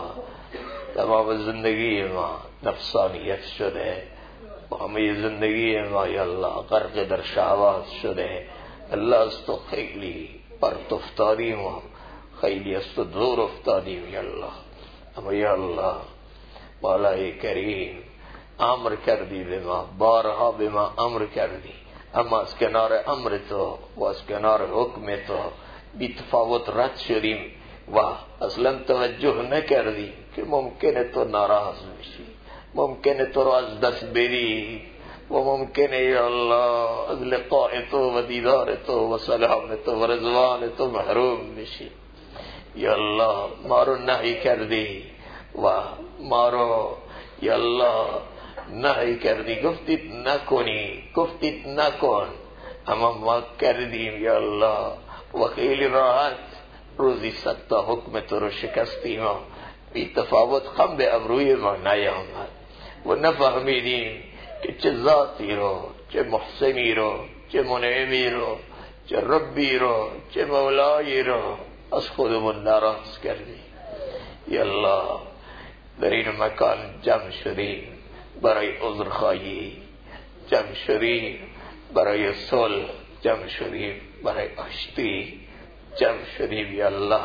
[SPEAKER 1] تمام زندگی ما نفسانیت شده و همه زندگی ما یا اللہ غرق در شهوات شده. اللہ از تو خیلی پرت افتادیم و خیلی از تو دور افتادیم یا اللہ. اما یا اللہ مولا کریم امر کردی به ما، بارها به ما امر کردی، اما از کنار امر تو و از کنار حکم تو بی تفاوت رد شدیم و اصلا توجه نکردیم که ممکنه تو ناراض بشی، ممکنه تو رو از دست بری و ممکنه یا الله از لقاء تو و دیدار تو و سلام تو و رضوان تو محروم بشی. یا الله ما رو نهی کردی و ما رو یا الله نهی کردی، گفتید نکنی، گفتید نکن، اما ما کردیم یا الله و خیلی راحت روزی 100 تا حکم تو رو شکستیم و بی تفاوت خم به ابروی ما نیامد و نفهمیدیم که چه ذاتی رو، چه محسنی رو، چه منعمی رو، چه ربی رو، چه مولایی رو از خودمون ناراض کردیم. یا الله در این مکان جمع شدیم برای عذرخواهی، جمع شدیم برای صلح، جمع شدیم برای آشتی، جمع شدیم یا الله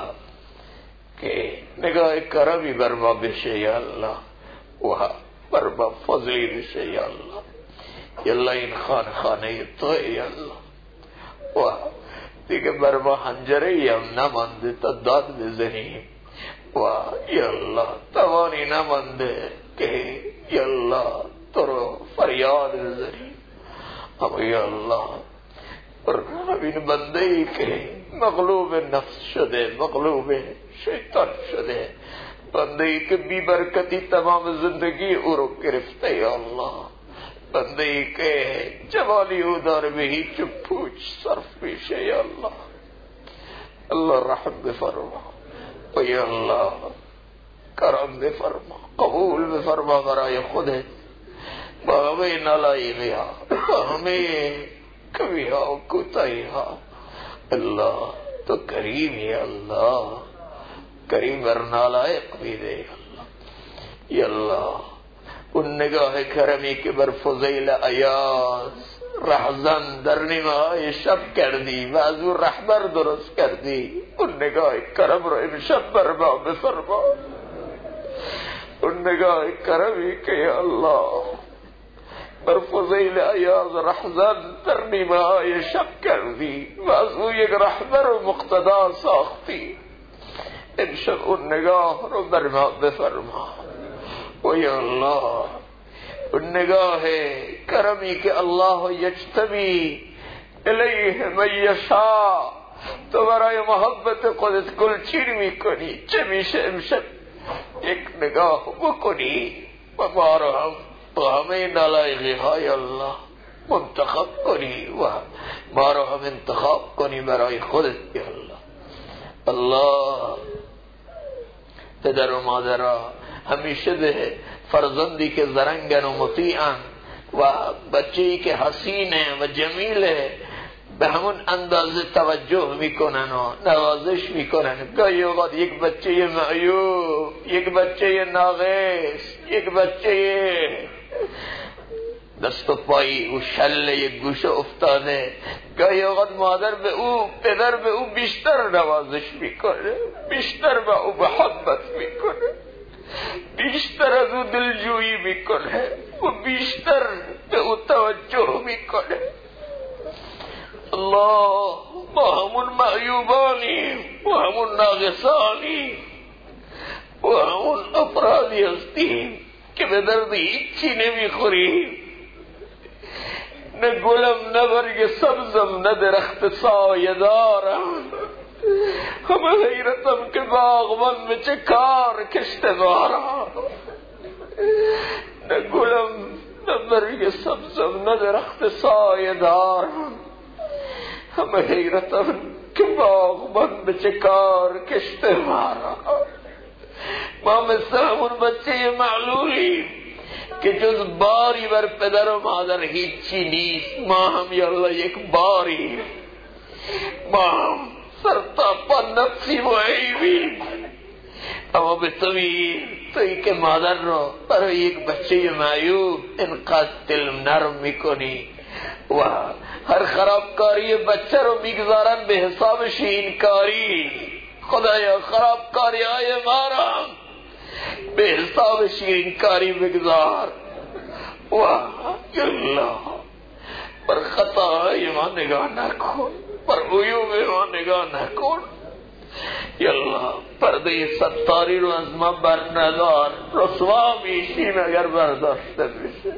[SPEAKER 1] که نگاه کرمی بر ما بشه یا الله و بر ما فضلی بشه یا الله. یا الله این خانه توی یا الله و دیگه بر ما حنجره هم نمانده تا داد بزنیم و یا الله توانی نمانده که یا الله تو رو فریاد بزنیم. اما یا الله همین بنده ای که مغلوب نفس شده، مغلوب شیطان شده، بنده ای که بی برکتی تمام زندگی او رو گرفته یا الله،
[SPEAKER 2] بنده ای که جمالی او داره به هیچ پوچ صرف میشه. یا الله، الله رحم بفرما و یا الله کرم بفرما، قبول بفرما برای خودت با همه نالایقی ها، با همه کمی ها و کوتاهی ها. الله تو کریمی، الله کریم بر نالایق بیده. یا الله اون نگاه کرمی که بر فضیل ایاز رهزن در نیمه های شب کردی و از اون رهبر درست کردی، اون نگاه کرم رو امشب بر ما بفرما. اون نگاه کرمی که یا الله بر فضیل ایاز رهزن در نیمه های شب کردی و از اون یک رهبر و مقتدا ساختی، امشب اون نگاه رو بر ما بفرما. و یا الله اون نگاه کرمی که الله یجتبی الیه من یشاء، تو برای محبت خودت گلچین میکنی، چه میشه امشب یک نگاه بکنی و ما رو هم با همه نالایقی های الله منتخب کنی و ما رو هم انتخاب کنی برای خودت. یا الله، الله پدر و مادرها همیشه به فرزندی که زرنگن و مطیعن و بچه‌ای که حسینه و جمیله به همون اندازه توجه میکنن و نوازش میکنن. گاهی اوقات یک بچه معیوب، یک بچه ناقص، یک بچه دست و پایی و شل یک گوشه افتاده، گاهی اوقات مادر به او، پدر به او بیشتر نوازش میکنه، بیشتر به او محبت میکنه، بیشتر از او دلجویی میکنه و بیشتر به او توجه میکنه. الله ما همون معیوبانیم و همون ناقصانیم و همون افرادی هستیم که به درد هیچی نمیخوریم، نه گلم نه برگ سبزم نه درخت سایه دارم، همه حیرتم که باغبان به چه کار کشته دارم، نه گلم نه برگ سبزم نه درخت سایه دارم، همه حیرتم که باغبان به چه کار کشته دارم. ما مثل همون بچه معلولیم که جز باری بر پدر و مادر هیچی نیست. ما هم یالله یک باری، ما هم سر تا پا نفسیم و عیبیم، اما به تویی که مادر رو برای یک بچه معیوب اینقدر دل نرم میکنی و هر خرابکاری بچه رو میگذارن به حساب شیرینکاری. خدایا خرابکاری های ما را به حساب شیرینکاری بگذار و الله بر خطاهای ما نگاه نکن، بر عیوب ما نگاه نکن. یالله پرده ستاری رو از ما بر ندار، رسوا میشیم اگر برداشته بشه.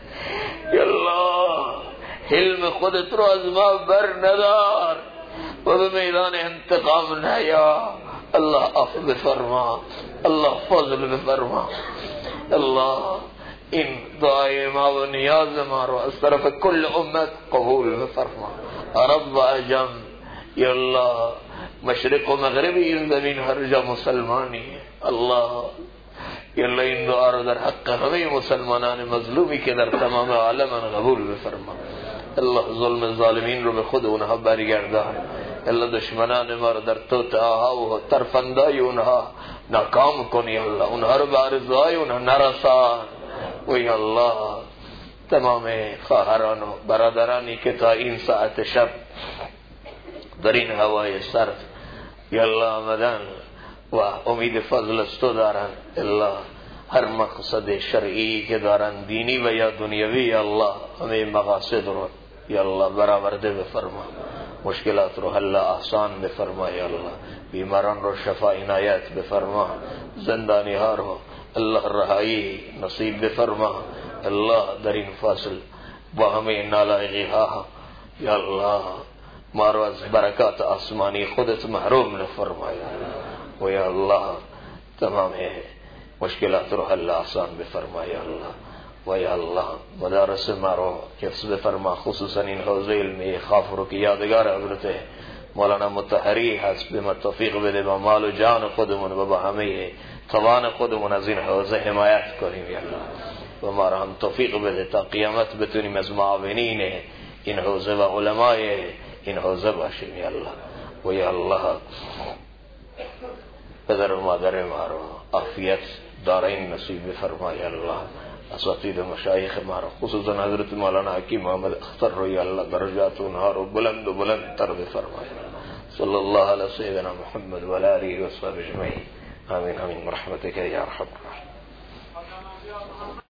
[SPEAKER 2] یالله حلم خودت رو از ما بر ندار و به میدان انتقام نیا. الله عفو بفرما، الله فضل بفرما. الله این دعای ما و نیاز ما رو از طرف کل امت قبول بفرما. رب و عجم یا الله، مشرق و مغرب این زمین هر جا مسلمانی، الله یا الله این دعا رو در حق همه مسلمانان مظلومی که در تمام عالم قبول بفرما. الله ظلم ظالمین رو به خود اونها برگردان. الله دشمنان ما رو در توطئه‌ها و ترفندای اونها ناکام کنی. الله اونها رو به آرزوهای اونها نرسان. و یا الله تمام خواهران و برادرانی که تا این ساعت شب در این هوای سرد یا الله آمدن و امید فضل از تو دارن، الله هر مقصد شرعی که دارن دینی و یا دنیوی یا الله همه مقاصد رو یا الله برآورده بفرما، مشکلات رو حل آسان بفرما یا الله، بیماران رو شفا عنایت بفرما، زندانی ها رو الله رهایی نصیب بفرما. الله در این فاصل با همه نالایقی ها یا الله ما رو از برکات آسمانی خودت محروم نفرما و یا الله تمام مشکلات رو حل آسان بفرما یا الله. و یا الله مدارس ما رو حفظ بفرما، خصوصا این حوزه علمی خاف رو که یادگار حضرت مولانا مطهری هست، به ما توفیق بده با مال و جان خودمون و با همه توان خودمون از این حوزه حمایت کنیم یا الله، و ما را هم توفیق بده تا قیامت بتونیم از معاونین این حوزه و علمای این حوزه باشیم یا الله. و یا الله پدر و مادر ما رو عافیت دارین نصیب بفرما یا الله. اساتید و مشایخ ما رو خصوصا حضرت مولانا حکیم محمد اختر رو یا الله درجات اونها رو بلند و بلند تر بفرما. صلی الله علی سیدنا محمد و علی آله و صحبه اجمعین. آمین آمین برحمتک یا ارحم الراحمین.